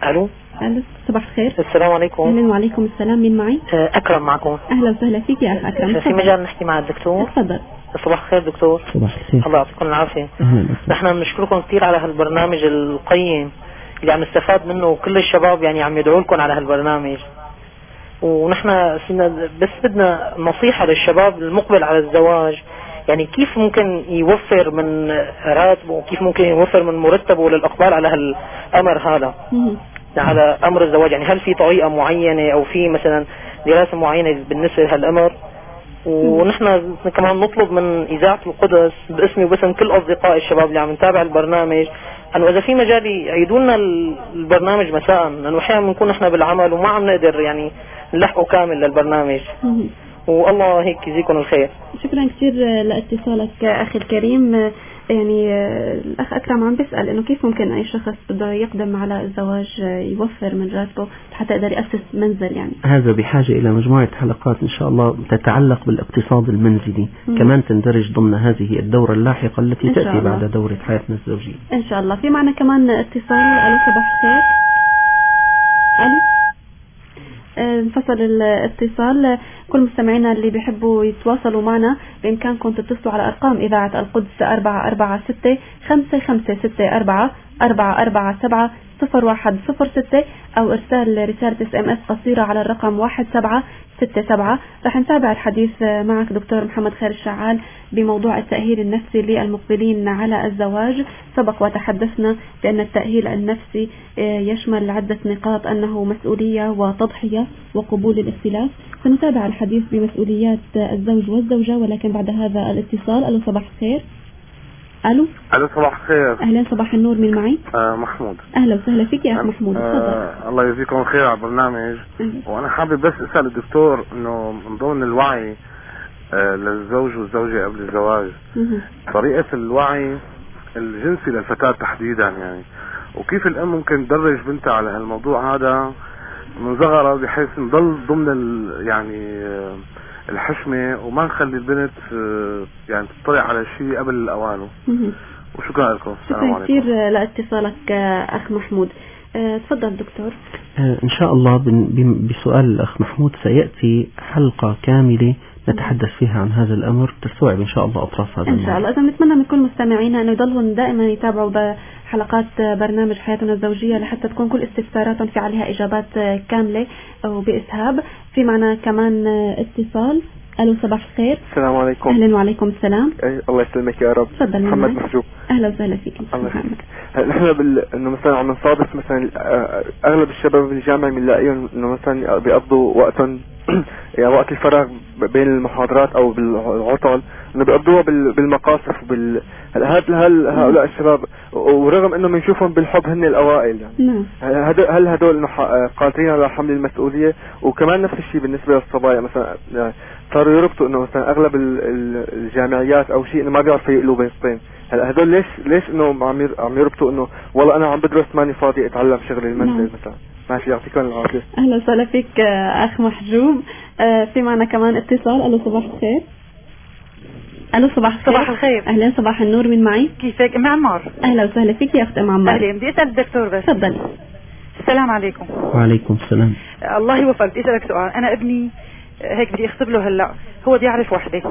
S6: الو
S1: صباح الخير.
S6: السلام عليكم.
S1: اهلا وعليكم السلام. مين معي؟
S6: اكرم معكم.
S1: اهلا وسهلا فيك يا اخ اكرم.
S6: في مجال نحكي مع الدكتور؟
S1: تفضل.
S6: صباح الخير دكتور.
S3: صباح الخير.
S6: الله يعطيكم العافيه. نحن بنشكركم كثير على هالبرنامج القيم اللي عم نستفاد منه، وكل الشباب يعني عم يدعوا لكم على هالبرنامج. ونحن بس بدنا نصيحه للشباب المقبل على الزواج، يعني كيف ممكن يوفر من راتبه وكيف ممكن يوفر من مرتبه للإقبال على هالأمر هذا، على أمر الزواج. يعني هل في طريقة معينة أو في مثلا دراسة معينة بالنسبة لهالأمر؟ ونحن كمان نطلب من إذاعة القدس باسمي وباسم كل أصدقاء الشباب اللي عم نتابع البرنامج أنه إذا في مجال يعيدوا لنا البرنامج مساء، لأنه أحيانا بنكون نحن بالعمل وما عم نقدر يعني نلحقه كامل للبرنامج. والله هيك يجزيكم الخير.
S1: شكرا كثير لاتصالك أخي الكريم. يعني الأخ أكرم عم بيسأل إنه كيف ممكن أي شخص بده يقدم على الزواج يوفر من راتبه حتى يقدر يأسس منزل. يعني هذا
S3: بحاجة إلى مجموعة حلقات إن شاء الله تتعلق بالاقتصاد المنزلي، كمان تندرج ضمن هذه الدورة اللاحقة التي تأتي بعد دورة حياتنا الزوجية
S1: إن شاء الله. في معنا كمان اتصال. ألو صباح الخير. ألو انفصل الاتصال. كل مستمعينا اللي بيحبوا يتواصلوا معنا بإمكانكم تتصلوا على أرقام إذاعة القدس 446-556-4447-0106 أو إرسال رسالة SMS قصيرة على الرقم 1767. رح نتابع الحديث معك دكتور محمد خير الشعال بموضوع التأهيل النفسي للمقبلين على الزواج. سبق وتحدثنا بأن التأهيل النفسي يشمل عدة نقاط، أنه مسؤولية وتضحية وقبول الاختلاف. سنتابع الحديث بمسؤوليات الزوج والزوجة ولكن بعد هذا الاتصال. ألو صباح الخير. ألو
S7: صباح الخير.
S1: أهلا صباح النور. من معي؟
S7: محمود.
S1: أهلا وسهلا فيك يا أخ محمود.
S7: الله يجزيكم الخير على البرنامج. وأنا حابب بس أسأل الدكتور إنه من ضمن الوعي للزوج والزوجة قبل الزواج طريقة الوعي الجنسي للفتاة تحديدا، يعني وكيف الأم ممكن تدرج بنتها على هالموضوع هذا من صغرها بحيث نضل ضمن يعني الحشمة وما نخلي البنت يعني تطلع على شيء قبل الأوان. وشكرا لكم.
S1: شكرا كثير لاتصالك أخ محمود. تفضل دكتور.
S3: إن شاء الله بسؤال الأخ محمود سيأتي حلقة كاملة نتحدث فيها عن هذا الأمر تستوعب إن شاء الله أطراف هذا
S1: إن شاء الله. إذا نتمنى من كل مستمعينا أنه يضلون دائما يتابعوا بحلقات برنامج حياتنا الزوجية لحتى تكون كل استفساراتهم في عليها إجابات كاملة وبإسهاب. في معنا كمان اتصال. ألو صباح الخير.
S8: السلام عليكم.
S1: أهلا وعليكم السلام.
S8: الله يسلمك يا رب.
S1: تفضل
S8: محمد محجوب.
S1: أهلا وسهلا فيك.
S8: نحن إنه مثلا عم نصادف مثلا أغلب الشباب بالجامعة بنلاقيهم إنه مثلا بيقضوا وقتهم يعني وقت الفراغ بين المحاضرات أو بالعطل إنه بيقضوها بالمقاصف هؤلاء الشباب، ورغم إنه بنشوفهم بالحب هن الأوائل يعني. هل هدول إنه قادرين على حمل المسؤولية؟ وكمان نفس الشيء بالنسبة للصبايا مثلا صاروا يربطوا إنه مثلا أغلب الجامعيات أو شيء إنه ما بيعرفوا يقلوا بين هدول ليش إنه عم يربطوا إنه والله أنا عم بدرس ماني فاضي أتعلم شغل المنزل مثلا. ماشي يعطيكم العافية.
S1: أهلا وسهلا فيك أخ محجوب. في معنا كمان اتصال. ألو صباح الخير. ألو صباح الخير.
S9: صباح الخير.
S1: أهلا صباح النور. من معي؟
S9: كيفك؟ أم عمار.
S1: أهلا وسهلا فيك يا أخت أم عمار.
S9: أهلا. بدي أسأل الدكتور بس.
S1: تفضل.
S9: السلام عليكم.
S3: وعليكم السلام.
S9: الله يوفقك. بدي أسألك سؤال. أنا ابني هيك بدي أخطب له هلا، هو بدي يعرف وحدة.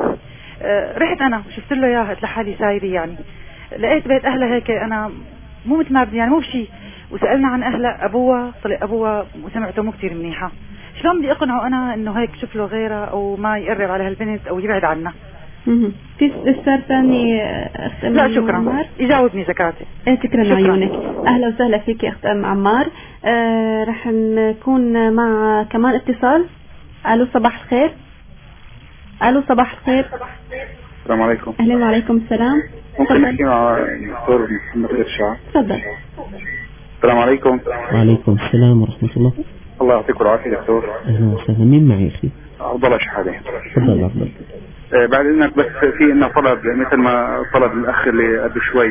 S9: رحت أنا شفت له إياها لحالي سايري، يعني لقيت بيت أهلها هيك أنا مو مثل ما بدي، يعني مو بشيء. وسألنا عن أهلها، أبوها طلع أبوها وسمعته مو كتير منيحة. شلون بدي أقنعه أنا إنه هيك شوف له غيرها أو ما يقرب على هالبنت أو يبعد عنها؟
S1: في استفسار ثاني؟
S9: لا شكرا. يجاوبني زكاتي.
S1: شكرا لعيونك. أهلا وسهلا فيك يا أخت أم عمار. رح نكون مع كمان اتصال. ألو صباح الخير. ألو صباح الخير.
S7: السلام عليكم.
S1: أهلا وعليكم السلام.
S7: ممكن نحكي مع الدكتور محمد خير الشعال؟
S1: تفضل.
S7: السلام عليكم.
S3: وعليكم السلام ورحمة الله.
S7: الله يعطيكم العافية دكتور.
S3: أهلا وسهلا. مين معي أخي؟
S7: عبد الله شحادة.
S3: تفضل عبد الله.
S7: بعد إذنك بس في إنه طلب مثل ما طلب الأخ اللي قبل شوي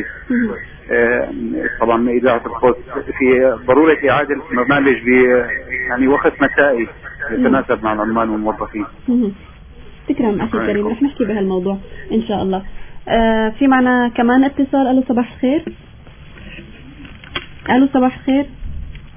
S7: طبعا من إذاعة القدس في ضرورة إعادة برنامج يعني وقت مسائي يتناسب مع العمال والموظفين.
S1: تكرم أخي الكريم، رح نحكي بهالموضوع إن شاء الله. في معنا كمان اتصال. ألو صباح الخير. ألو صباح الخير.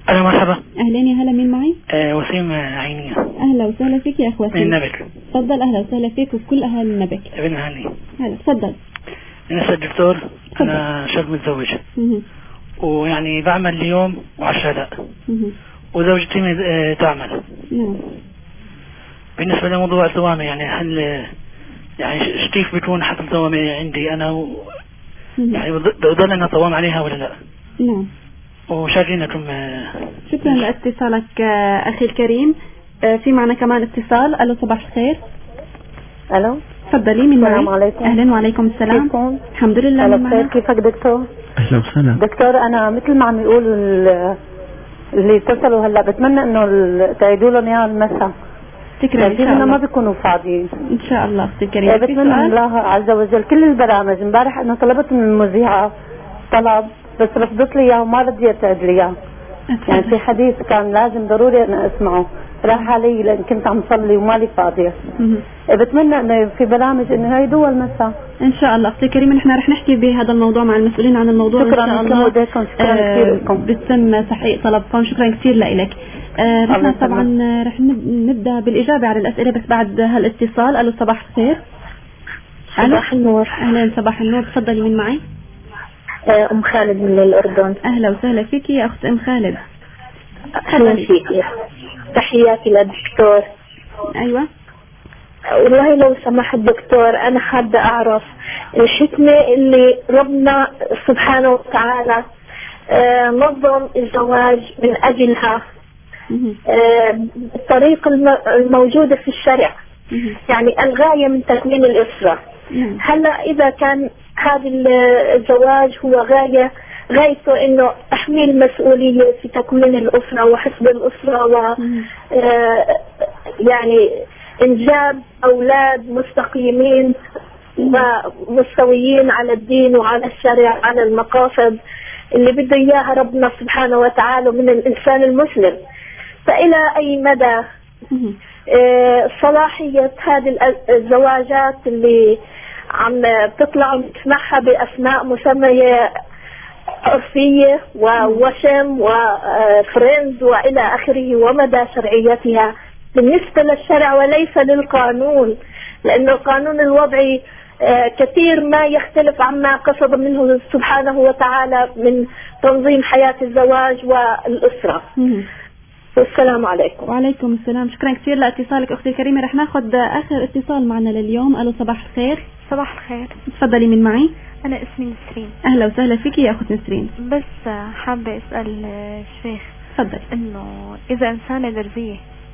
S10: أهلا مرحبا.
S1: أهلين يا هلا، مين معي؟
S10: وسيم عينية.
S1: أهلا وسهلا فيك يا أخ وسيم.
S10: من النبك.
S1: تفضل. أهلا وسهلا فيك وكل أهل النبك.
S10: ابن أهلي.
S1: هلا تفضل.
S10: أنا دكتور، أنا شاب متزوج ويعني بعمل اليوم وعشاء وزوجتي تعمل. بالنسبة لموضوع الدوام يعني هل يعني كيف بيكون حتى الدوام عندي أنا يعني بضل أنا طوام عليها ولا لا؟
S1: نعم.
S10: وشاكرينكم.
S1: شكرا لاتصالك أخي الكريم. في معنا كمان اتصال. ألو صباح الخير.
S11: ألو
S1: تفضلي. من معي؟
S11: السلام عليكم.
S1: أهلا وعليكم السلام.
S11: كيفكم؟
S1: الحمد لله.
S11: على خير. كيفك دكتور؟
S3: أهلا وسهلا.
S11: دكتور أنا مثل ما عم يقولوا اللي اتصلوا هلا بتمنى إنه تعيدوا لهم إياها المساء.
S1: شكرا. إن شاء الله
S11: ما بيكونوا فاضيين.
S1: إن شاء الله أختي الكريمة.
S11: بتمنى من الله عز وجل كل البرامج. امبارح أنا طلبت من المذيعة طلب بس رفضت لي إياه وما رضيت تعيد لي إياه. يعني في حديث كان لازم ضروري أنا أسمعه، راح علي لأن كنت عم صلي ومالي فاضية. بتمنى إنه في برامج إنه يعيدوها المساء.
S1: إن شاء الله أختي الكريمة. نحن رح نحكي بهذا الموضوع مع المسؤولين عن الموضوع.
S11: شكرا.
S1: إن شاء الله.
S11: شكرا كثير لكم.
S1: بتم تحقيق طلبكم. شكرا كثير لك. نحن طبعا رح نبدأ بالإجابة على الأسئلة بس بعد هالاتصال. ألو صباح الخير.
S12: صباح النور.
S1: أهلا صباح النور. تفضلي. من معي؟
S12: أم خالد من الأردن.
S1: أهلا وسهلا فيك يا أخت أم خالد.
S12: أهلا فيك. تحياتي للدكتور.
S1: أيوة.
S12: والله لو سمح الدكتور أنا حابة أعرف الحكمة اللي ربنا سبحانه وتعالى نظم الزواج من أجلها، الطريقة الموجودة في الشرع، يعني الغاية من تكوين الأسرة. هلا إذا كان هذا الزواج هو غايته إنه تحميل مسؤولية في تكوين الأسرة وحفظ الأسرة و يعني إنجاب أولاد مستقيمين ومستويين على الدين وعلى الشرع على المقاصد اللي بده إياها ربنا سبحانه وتعالى من الإنسان المسلم، فإلى أي مدى صلاحية هذه الزواجات اللي عم بتطلع نسمعها بأسماء مسمية عرفية ووشم وفريندز وإلى آخره، ومدى شرعيتها بالنسبة للشرع وليس للقانون، لأن القانون الوضعي كثير ما يختلف عما قصد منه سبحانه وتعالى من تنظيم حياة الزواج والأسرة. والسلام عليكم.
S1: وعليكم السلام. شكرا كثير لاتصالك أختي الكريمة. رح ناخذ آخر اتصال معنا لليوم. ألو صباح الخير.
S13: صباح الخير.
S1: تفضلي. من معي؟
S13: أنا اسمي نسرين.
S1: أهلا وسهلا فيك يا أخت نسرين.
S13: بس حابة أسأل الشيخ.
S1: تفضلي.
S13: إنه إذا إنسانة درزية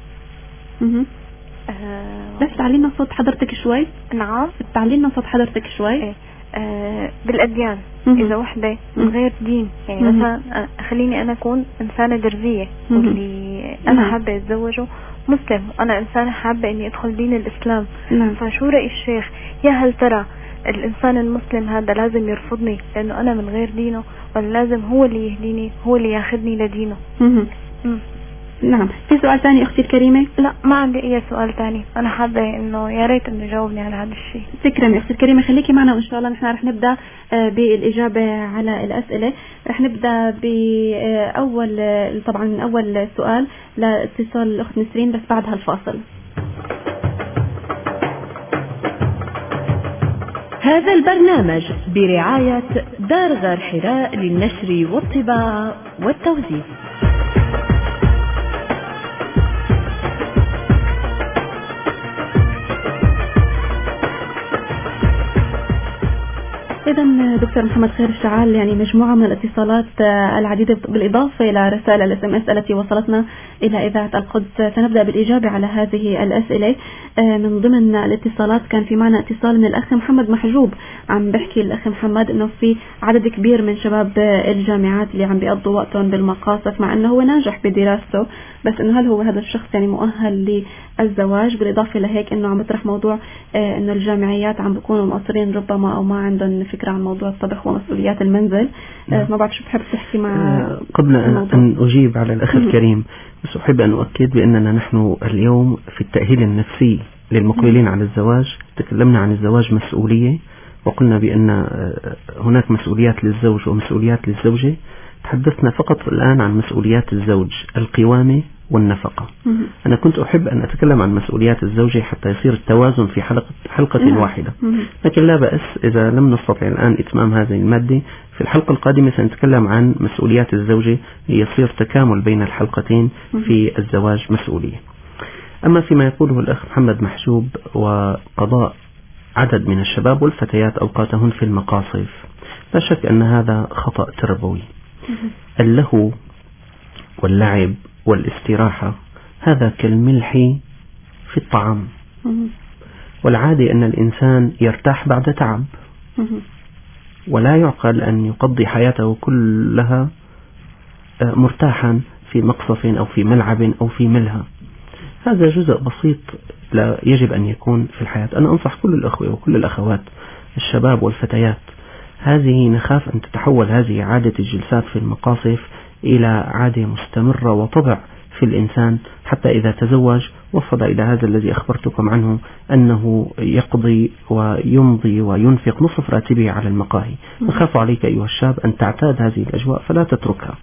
S1: بس تعلي لنا صوت حضرتك شوي.
S13: نعم.
S1: تعلي لنا صوت حضرتك شوي.
S13: بالأديان إذا وحدة من غير دين، يعني مثلا خليني أنا أكون إنسانة درزية واللي أنا حابة أتزوجه مسلم، أنا إنسانة حابة إني أدخل دين الإسلام. فشو رأي الشيخ؟ يا هل ترى الإنسان المسلم هذا لازم يرفضني لأنه أنا من غير دينه، ولا لازم هو اللي يهديني، هو اللي ياخذني لدينه؟
S1: نعم. في سؤال ثاني أختي الكريمة؟
S13: لا ما عندي أي سؤال ثاني. أنا حابة إنه يا ريت إنه يجاوبني على هذا الشيء.
S1: شكرا أختي الكريمة. خليكي معنا وإن شاء الله نحن رح نبدأ بالإجابة على الأسئلة. رح نبدأ بأول طبعا من أول سؤال لاتصال الأخت نسرين بس بعد هالفاصل.
S2: هذا البرنامج برعاية دار غار حراء للنشر والطباعة والتوزيع.
S1: إذا دكتور محمد خير الشعال، يعني مجموعة من الاتصالات العديدة بالإضافة إلى رسائل الSMS التي وصلتنا إلى إذاعة القدس. سنبدأ بالإجابة على هذه الأسئلة. من ضمن الاتصالات كان في معنا اتصال من الأخ محمد محجوب، عم بحكي الأخ محمد إنه في عدد كبير من شباب الجامعات اللي عم بيقضوا وقتهم بالمقاصف مع إنه هو ناجح بدراسته، بس إنه هل هو هذا الشخص يعني مؤهل للزواج؟ بالإضافة لهيك إنه عم بيطرح موضوع إنه الجامعيات عم بيكونوا مقصرين ربما أو ما عندهم فكرة عن موضوع الطبخ ومسؤوليات المنزل. ما بعرف شو بحب تحكي مع
S3: قبل أن أجيب على الأخ الكريم، بس أحب أن أؤكد بأننا نحن اليوم في التأهيل النفسي للمقبلين على الزواج تكلمنا عن الزواج مسؤولية، وقلنا بأن هناك مسؤوليات للزوج ومسؤوليات للزوجة. تحدثنا فقط الآن عن مسؤوليات الزوج، القوامة والنفقة. أنا كنت أحب أن أتكلم عن مسؤوليات الزوجة حتى يصير التوازن في حلقة واحدة، لكن لا بأس إذا لم نستطع الآن إتمام هذه المادة. في الحلقة القادمة سنتكلم عن مسؤوليات الزوجة ليصير تكامل بين الحلقتين في الزواج مسؤولية. أما فيما يقوله الأخ محمد محجوب وقضاء عدد من الشباب والفتيات أوقاتهن في المقاصف، لا شك أن هذا خطأ تربوي. اللهو واللعب والاستراحة هذا كالملح في الطعام، والعادة أن الإنسان يرتاح بعد تعب، ولا يعقل أن يقضي حياته كلها مرتاحا في مقصف أو في ملعب أو في ملهى. هذا جزء بسيط لا يجب أن يكون في الحياة. أنا أنصح كل الأخوة وكل الأخوات الشباب والفتيات، هذه نخاف أن تتحول هذه عادة الجلسات في المقاصف إلى عادة مستمرة وطبع في الإنسان، حتى إذا تزوج وصل إلى هذا الذي أخبرتكم عنه، أنه يقضي ويمضي وينفق نصف راتبه على المقاهي. نخاف عليك أيها الشاب أن تعتاد هذه الأجواء فلا تتركها.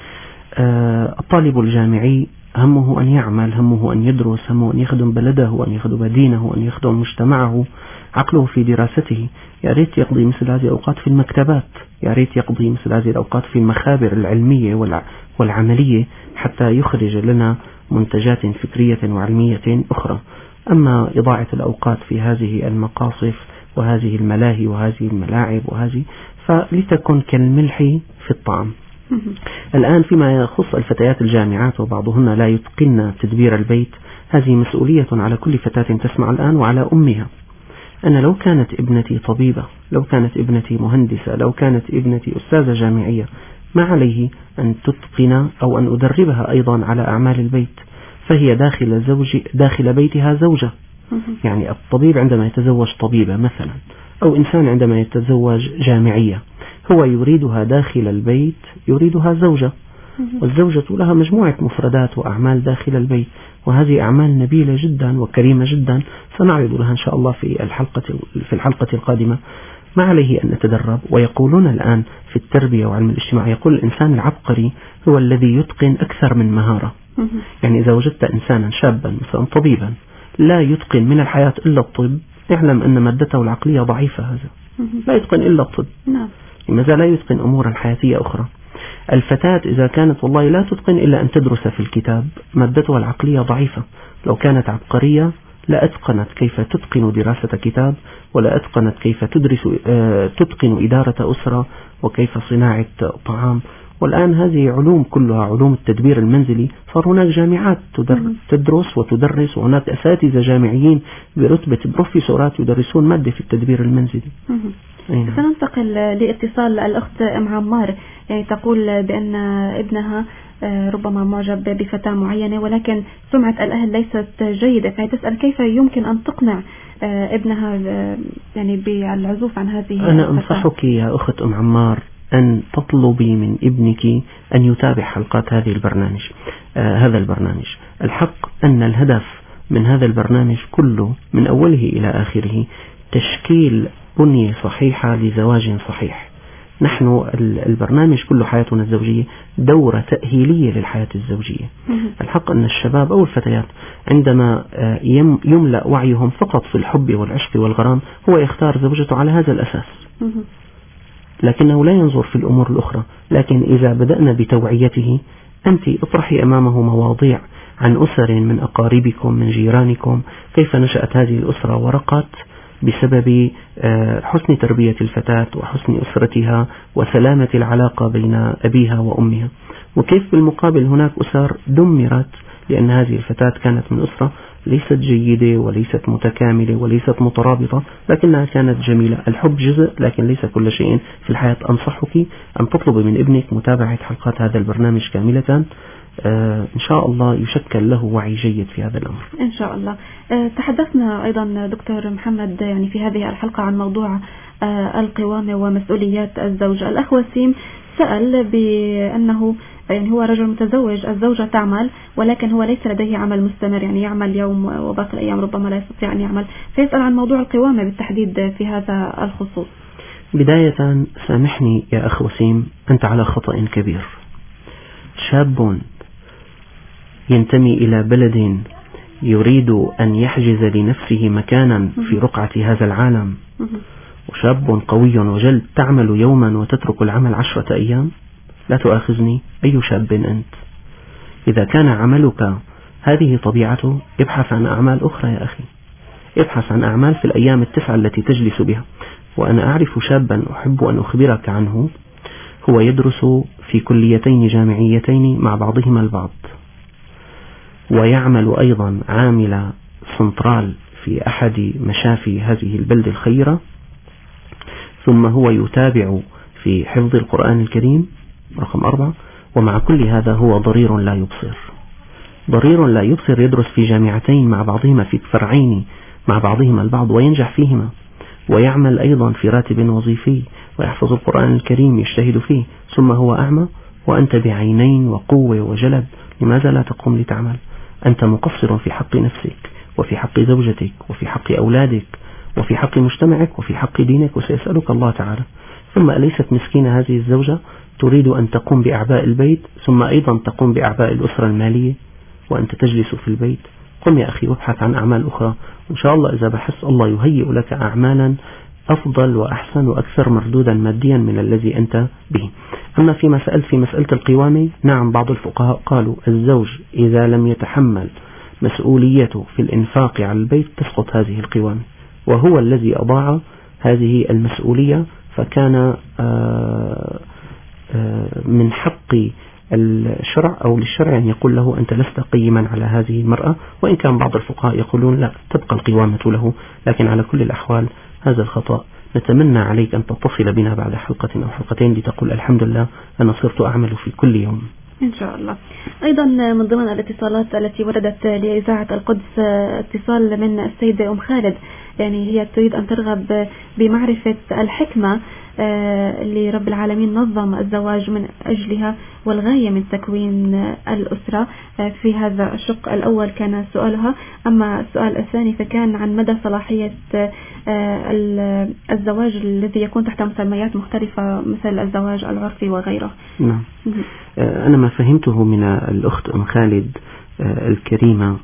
S3: الطالب الجامعي همه أن يعمل، همه أن يدرس، همه أن يخدم بلده وأن يخدم دينه وأن يخدم مجتمعه، عقله في دراسته. يا ريت يقضي مثل هذه الأوقات في المكتبات، يا ريت يقضي مثل هذه الأوقات في المخابر العلمية والعملية حتى يخرج لنا منتجات فكرية وعلمية أخرى. أما إضاعة الأوقات في هذه المقاصف وهذه الملاهي وهذه الملاعب فلتكن كالملح في الطعام. الآن فيما يخص الفتيات الجامعات وبعضهن لا يتقن تدبير البيت، هذه مسؤولية على كل فتاة تسمع الآن وعلى أمها. أنا لو كانت ابنتي طبيبة، لو كانت ابنتي مهندسة، لو كانت ابنتي أستاذة جامعية، ما عليه أن تتقن أو أن أدربها أيضا على أعمال البيت، فهي داخل بيتها زوجة. يعني الطبيب عندما يتزوج طبيبة مثلا، أو إنسان عندما يتزوج جامعية، هو يريدها داخل البيت، يريدها زوجة، والزوجة لها مجموعة مفردات وأعمال داخل البيت، وهذه أعمال نبيلة جدا وكريمة جدا سنعرض لها إن شاء الله في الحلقة القادمة. ما عليه أن نتدرب. ويقولون الآن في التربية وعلم الاجتماع، يقول الإنسان العبقري هو الذي يتقن أكثر من مهارة. يعني إذا وجدت إنسانا شابا مثلا طبيبا لا يتقن من الحياة إلا الطب، اعلم أن مادته العقلية ضعيفة. هذا لا يتقن إلا الطب، لماذا لا يتقن أمورا حياتية أخرى. الفتاة إذا كانت والله لا تتقن إلا أن تدرس في الكتاب، مادتها العقلية ضعيفة. لو كانت عبقرية لا أتقنت كيف تتقن دراسة كتاب، ولا أتقنت كيف تتقن إدارة أسرة، وكيف صناعة طعام. والآن هذه علوم كلها علوم التدبير المنزلي، صار هناك جامعات تدرس وتدرس، وهناك أساتذة جامعيين برتبة بروفيسورات يدرسون مادة في التدبير المنزلي.
S1: سننتقل لاتصال الأخت أم عمار، يعني تقول بأن ابنها ربما معجب بفتاة معينة، ولكن سمعة الأهل ليست جيدة، فهي تسأل كيف يمكن أن تقنع ابنها يعني بالعزوف عن هذه.
S3: أنا أنصحك يا أخت أم عمار أن تطلبي من ابنك أن يتابع حلقات هذا البرنامج. الحق أن الهدف من هذا البرنامج كله من أوله إلى آخره تشكيل بنية صحيحة لزواج صحيح. نحن البرنامج كله حياتنا الزوجية دورة تأهيلية للحياة الزوجية. الحق أن الشباب أو الفتيات عندما يملأ وعيهم فقط في الحب والعشق والغرام، هو يختار زوجته على هذا الأساس، لكنه لا ينظر في الأمور الأخرى. لكن إذا بدأنا بتوعيته، أنت اطرحي أمامه مواضيع عن أسر من أقاربكم من جيرانكم، كيف نشأت هذه الأسرة ورقت بسبب حسن تربية الفتاة وحسن أسرتها وسلامة العلاقة بين أبيها وأمها، وكيف بالمقابل هناك أسر دمرت لأن هذه الفتاة كانت من أسرة ليست جيدة وليست متكاملة وليست مترابطة، لكنها كانت جميلة. الحب جزء لكن ليس كل شيء في الحياة. أنصحك أن تطلبي من ابنك متابعة حلقات هذا البرنامج كاملة، إن شاء الله يشكل له وعي جيد في هذا الأمر
S1: إن شاء الله. تحدثنا أيضا دكتور محمد يعني في هذه الحلقة عن موضوع القوامة ومسؤوليات الزوج. الأخ وسيم سأل بأنه يعني هو رجل متزوج، الزوجة تعمل ولكن هو ليس لديه عمل مستمر، يعني يعمل يوم وباقي الأيام ربما لا يستطيع أن يعمل، فيسأل عن موضوع القوامة بالتحديد في هذا الخصوص.
S3: بداية سامحني يا أخ وسيم، أنت على خطأ كبير. شاب ينتمي إلى بلد يريد أن يحجز لنفسه مكانا في رقعة هذا العالم، وشاب قوي وجلد تعمل يوما وتترك العمل 10 أيام، لا تؤاخذني، أي شاب أنت؟ إذا كان عملك هذه طبيعته، ابحث عن أعمال أخرى يا أخي، ابحث عن أعمال في الأيام 9 التي تجلس بها. وأنا أعرف شابا أحب أن أخبرك عنه، هو يدرس في كليتين جامعيتين مع بعضهما البعض، ويعمل أيضا عامل سنترال في أحد مشافي هذه البلدة الخيرة، ثم هو يتابع في حفظ القرآن الكريم رقم 4. ومع كل هذا هو ضرير لا يبصر، ضرير لا يبصر، يدرس في جامعتين مع بعضهما، في فرعين مع بعضهما البعض، وينجح فيهما، ويعمل أيضا في راتب وظيفي، ويحفظ القرآن الكريم يجتهد فيه، ثم هو أعمى وأنت بعينين وقوة وجلد. لماذا لا تقوم لتعمل؟ أنت مقصر في حق نفسك، وفي حق زوجتك، وفي حق أولادك، وفي حق مجتمعك، وفي حق دينك، وسيسألك الله تعالى. ثم أليست مسكينة هذه الزوجة تريد أن تقوم بأعباء البيت، ثم أيضا تقوم بأعباء الأسرة المالية، وأنت تجلس في البيت؟ قم يا أخي وابحث عن أعمال أخرى، وإن شاء الله إذا بحثت الله يهيئ لك أعمالا أفضل وأحسن وأكثر مردودا ماديا من الذي أنت به. أما في مسألة القوامة، نعم، بعض الفقهاء قالوا الزوج إذا لم يتحمل مسؤوليته في الإنفاق على البيت تسقط هذه القوامة، وهو الذي أضاع هذه المسؤولية، فكان من حق الشرع أو للشرع أن يقول له أنت لست قيما على هذه المرأة، وإن كان بعض الفقهاء يقولون لا، تبقى القوامة له. لكن على كل الأحوال هذا الخطأ. نتمنى عليك أن تتصل بنا بعد حلقة أو حلقتين لتقول الحمد لله أنا صرت أعمل في كل يوم
S1: إن شاء الله. أيضا من ضمن الاتصالات التي وردت لإذاعة القدس اتصال من السيدة أم خالد، يعني هي تريد أن ترغب بمعرفة الحكمة اللي رب العالمين نظم الزواج من أجلها والغاية من تكوين الأسرة. في هذا الشق الأول كان سؤالها، أما السؤال الثاني فكان عن مدى صلاحية الزواج الذي يكون تحت مسميات مختلفة مثل الزواج العرفي وغيره.
S3: نعم. أنا ما فهمته من الأخت أم خالد الكريمة،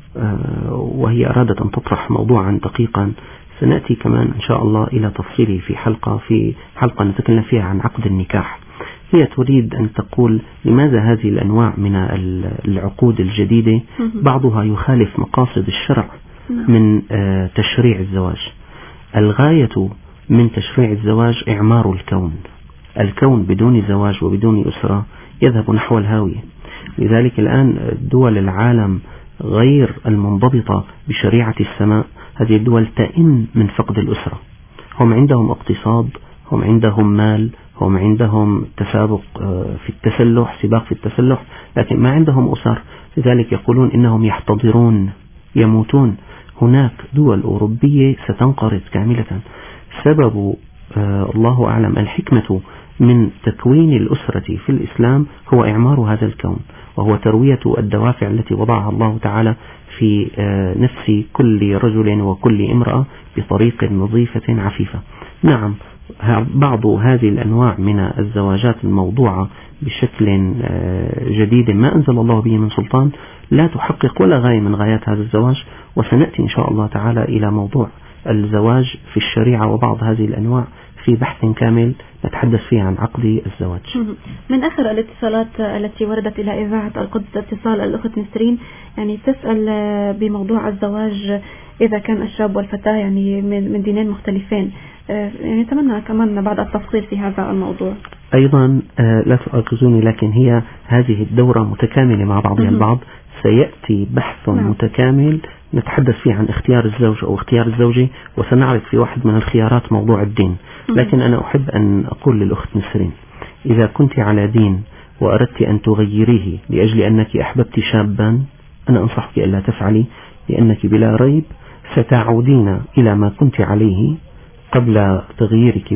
S3: وهي أرادت أن تطرح موضوعا دقيقا سنأتي كمان إن شاء الله إلى تفصيله في حلقة نتكلم فيها عن عقد النكاح. هي تريد أن تقول لماذا هذه الأنواع من العقود الجديدة بعضها يخالف مقاصد الشرع من تشريع الزواج. الغاية من تشريع الزواج إعمار الكون بدون زواج وبدون أسرة يذهب نحو الهاوية. لذلك الآن دول العالم غير المنضبطة بشريعة السماء، هذه الدول تئن من فقد الأسرة. هم عندهم اقتصاد، هم عندهم مال، هم عندهم تسابق في التسلح، سباق في التسلح، لكن ما عندهم أسر. لذلك يقولون إنهم يحتضرون، يموتون. هناك دول أوروبية ستنقرض كاملة. سبب الله أعلم الحكمة من تكوين الأسرة في الإسلام هو إعمار هذا الكون، وهو تروية الدوافع التي وضعها الله تعالى في نفس كل رجل وكل امرأة بطريق نظيفة عفيفة. نعم، بعض هذه الأنواع من الزواجات الموضوعة بشكل جديد ما أنزل الله به من سلطان لا تحقق ولا غاية من غايات هذا الزواج. وسنأتي إن شاء الله تعالى إلى موضوع الزواج في الشريعة وبعض هذه الأنواع في بحث كامل نتحدث فيه عن عقد الزواج.
S1: من آخر الاتصالات التي وردت إلى إذاعة القدس اتصال الأخت نسرين، يعني تسأل بموضوع الزواج إذا كان الشاب والفتاة يعني من دينين مختلفين، يعني نتمنى كمان بعض التفصيل في هذا الموضوع.
S3: أيضا لا تؤاخذوني، لكن هي هذه الدورة متكاملة مع بعضها البعض. سيأتي بحث متكامل نتحدث فيه عن اختيار الزوج أو اختيار الزوجة، وسنعرض في واحد من الخيارات موضوع الدين. لكن أنا أحب أن أقول للأخت نسرين، إذا كنت على دين وأردت أن تغيريه لأجل أنك أحببت شابا، أنا أنصحك ألا تفعلي، لأنك بلا ريب ستعودين إلى ما كنت عليه قبل تغييرك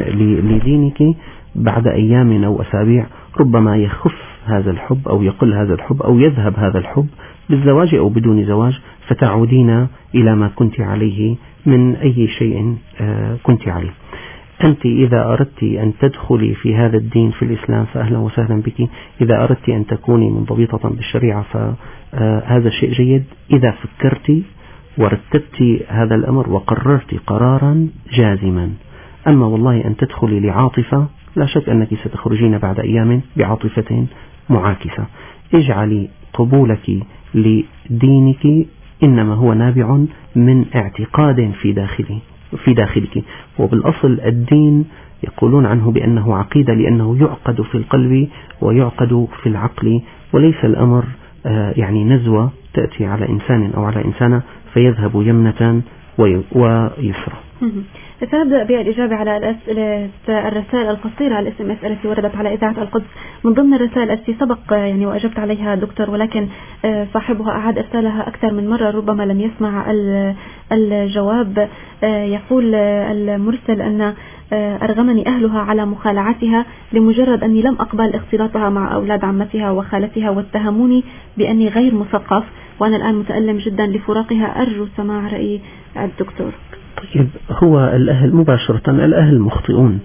S3: لدينك بعد أيام أو أسابيع. ربما يخف هذا الحب أو يقل هذا الحب أو يذهب هذا الحب بالزواج أو بدون زواج، فتعودين إلى ما كنت عليه من أي شيء كنت عليه. أنت إذا أردت أن تدخلي في هذا الدين في الإسلام فأهلا وسهلا بك. إذا أردت أن تكوني منضبطة بالشريعة فهذا شيء جيد. إذا فكرت ورتبت هذا الأمر وقررت قرارا جازما. أما والله أن تدخلي لعاطفة، لا شك أنك ستخرجين بعد أيام بعاطفة معاكسة. اجعلي قبولك لدينك إنما هو نابع من اعتقاد في داخلك. وبالأصل الدين يقولون عنه بأنه عقيدة، لأنه يعقد في القلب ويعقد في العقل، وليس الأمر يعني نزوة تأتي على إنسان أو على إنسانة فيذهب يمنة ويسرى.
S1: سأبدأ بالإجابة على الرسائل القصيرة على الاسم التي وردت على إذاعة القدس. من ضمن الرسائل التي سبق يعني وأجبت عليها دكتور، ولكن صاحبها أعاد إرسالها أكثر من مرة ربما لم يسمع الجواب. يقول المرسل أن أرغمني أهلها على مخالعتها لمجرد أني لم أقبل اختلاطها مع أولاد عمتها وخالتها، واتهموني بأني غير مثقف، وأنا الآن متألم جدا لفراقها. أرجو سماع رأي الدكتور.
S3: طيب، هو الأهل مباشرة الأهل مخطئون.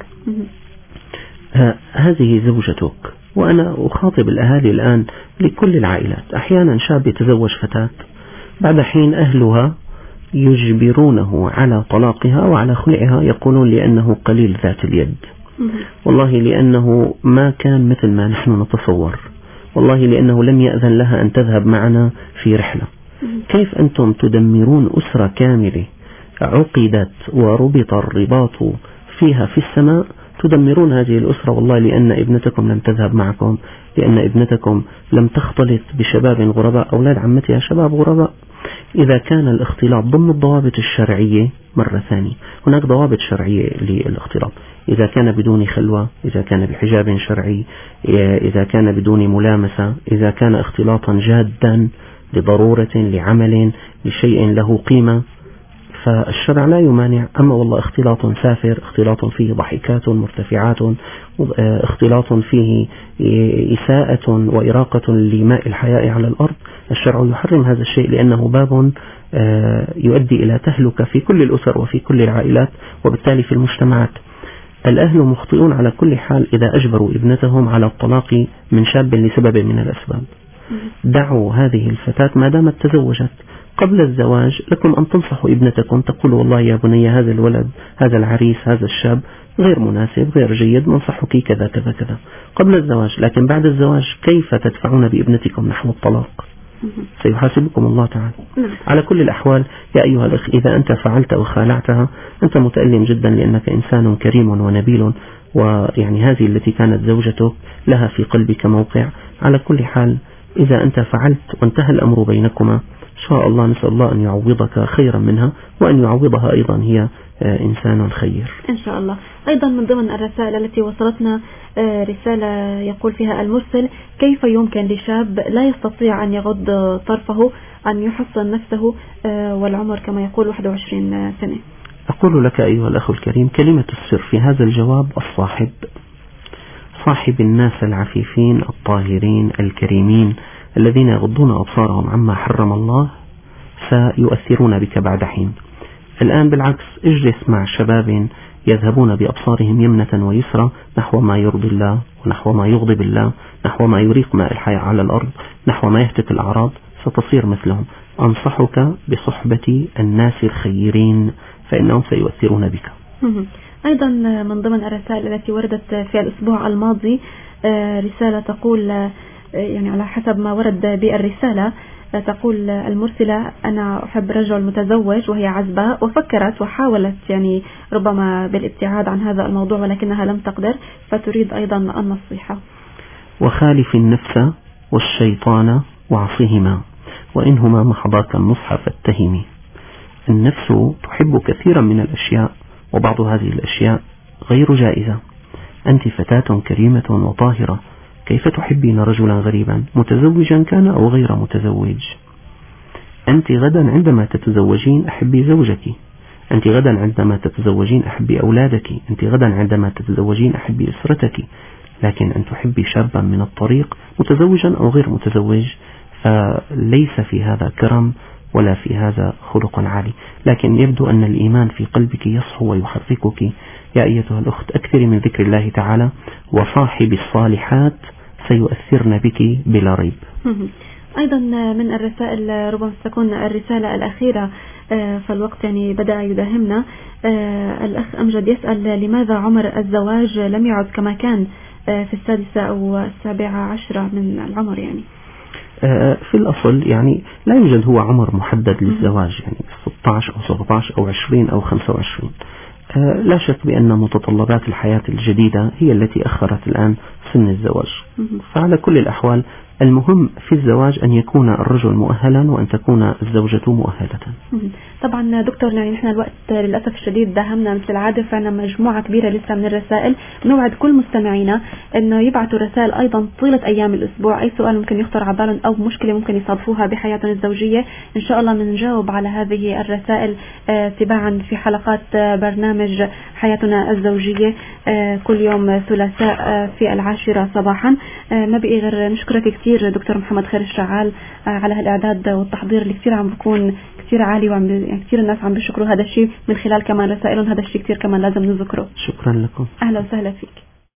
S3: هذه زوجتك، وأنا أخاطب الأهالي الآن لكل العائلات. أحيانا شاب يتزوج فتاة، بعد حين أهلها يجبرونه على طلاقها وعلى خلعها، يقولون لأنه قليل ذات اليد، والله لأنه ما كان مثل ما نحن نتصور، والله لأنه لم يأذن لها أن تذهب معنا في رحلة. كيف أنتم تدمرون أسرة كاملة عقدت وربط الرباط فيها في السماء، تدمرون هذه الأسرة والله لأن ابنتكم لم تذهب معكم، لأن ابنتكم لم تختلط بشباب غرباء. أولاد عمتها شباب غرباء. إذا كان الاختلاط ضمن الضوابط الشرعية، مرة ثانية هناك ضوابط شرعية للاختلاط، إذا كان بدون خلوة، إذا كان بحجاب شرعي، إذا كان بدون ملامسة، إذا كان اختلاطا جادا لضرورة لعمل لشيء له قيمة، فالشرع لا يمانع. أما والله اختلاط سافر، اختلاط فيه ضحكات مرتفعات، اختلاط فيه إساءة وإراقة لماء الحياء على الأرض، الشرع يحرم هذا الشيء، لأنه باب يؤدي إلى تهلكة في كل الأسر وفي كل العائلات وبالتالي في المجتمعات. الأهل مخطئون على كل حال إذا أجبروا ابنتهم على الطلاق من شاب لسبب من الأسباب. دعوا هذه الفتاة ما دامت تزوجت. قبل الزواج لكم أن تنصحوا ابنتكم، تقولوا والله يا بني هذا الولد، هذا العريس، هذا الشاب غير مناسب، غير جيد، ننصحك كذا كذا كذا قبل الزواج. لكن بعد الزواج كيف تدفعون بابنتكم نحو الطلاق؟ سيحاسبكم الله تعالى. على كل الأحوال يا أيها الأخ، إذا أنت فعلت وخالعتها أنت متألم جدا، لأنك إنسان كريم ونبيل، ويعني هذه التي كانت زوجتك لها في قلبك موقع. على كل حال إذا أنت فعلت وانتهى الأمر بينكما، إن شاء الله نسأل الله أن يعوضك خيرا منها، وأن يعوضها أيضا هي إنسان خير
S1: إن شاء الله. أيضا من ضمن الرسائل التي وصلتنا رسالة يقول فيها المرسل: كيف يمكن لشاب لا يستطيع أن يغض طرفه أن يحصن نفسه والعمر كما يقول 21 سنة؟
S3: أقول لك أيها الأخ الكريم، كلمة السر في هذا الجواب صاحب الناس العفيفين الطاهرين الكريمين الذين يغضون أبصارهم عما حرم الله سيؤثرون بك بعد حين. الآن بالعكس، اجلس مع شباب يذهبون بأبصارهم يمنة ويسرى نحو ما يرضي الله ونحو ما يغضب الله، نحو ما يريق ماء الحياة على الأرض، نحو ما يهتك الأعراض، ستصير مثلهم. أنصحك بصحبة الناس الخيرين فإنهم سيؤثرون بك.
S1: أيضا من ضمن الرسائل التي وردت في الأسبوع الماضي رسالة تقول، يعني على حسب ما ورد بالرسالة، تقول المرسلة: أنا أحب رجل متزوج وهي عزباء، وفكرت وحاولت يعني ربما بالابتعاد عن هذا الموضوع ولكنها لم تقدر، فتريد أيضا النصيحة.
S3: وخالف النفس والشيطان وعصهما، وإنهما محضاك النصح فاتهمي. النفس تحب كثيرا من الأشياء، وبعض هذه الأشياء غير جائزة. أنت فتاة كريمة وطاهرة، كيف تحبين رجلا غريبا متزوجا كان أو غير متزوج؟ أنت غدا عندما تتزوجين أحبي زوجك، أنت غدا عندما تتزوجين أحبي أولادك، أنت غدا عندما تتزوجين أحبي أسرتك. لكن أن تحبي شابا من الطريق متزوجا أو غير متزوج فليس في هذا كرم ولا في هذا خلق عالي. لكن يبدو أن الإيمان في قلبك يصحو ويحركك يا أيتها الأخت أكثري من ذكر الله تعالى، وصاحب الصالحات سيؤثرن بك بلا ريب.
S1: أيضا من الرسائل ربما تكون الرسالة الأخيرة فالوقت يعني بدأ يداهمنا. الأخ أمجد يسأل لماذا عمر الزواج لم يعد كما كان في 6 أو 17 من العمر؟ يعني
S3: في الأصل يعني لا يوجد هو عمر محدد للزواج، يعني 16 أو 17 أو 20 أو 25. لا شك بأن متطلبات الحياة الجديدة هي التي أخرت الآن سن الزواج. فعلى كل الأحوال المهم في الزواج أن يكون الرجل مؤهلا وأن تكون الزوجة مؤهلة.
S1: طبعا دكتور يعني نحن الوقت للأسف الشديد داهمنا مثل العادة، فعنا مجموعة كبيرة لسه من الرسائل. نوعد كل مستمعينا أنه يبعثوا رسائل أيضا طيلة أيام الأسبوع، أي سؤال ممكن يخطر على بالهم أو مشكلة ممكن يصادفوها بحياتهم الزوجية. إن شاء الله بنجاوب على هذه الرسائل تباعا في حلقات برنامج حياتنا الزوجية كل يوم ثلاثاء في 10 صباحا. ما بقي غير نشكرك كثير دكتور محمد خير الشعال على هالإعداد والتحضير اللي كثير عم بكون كثير عالي، وعم يعني كثير الناس عم بيشكروا هذا الشيء من خلال كمان رسائلهم. هذا الشيء كثير كمان لازم نذكره.
S3: شكرا لكم.
S1: أهلا وسهلا فيك.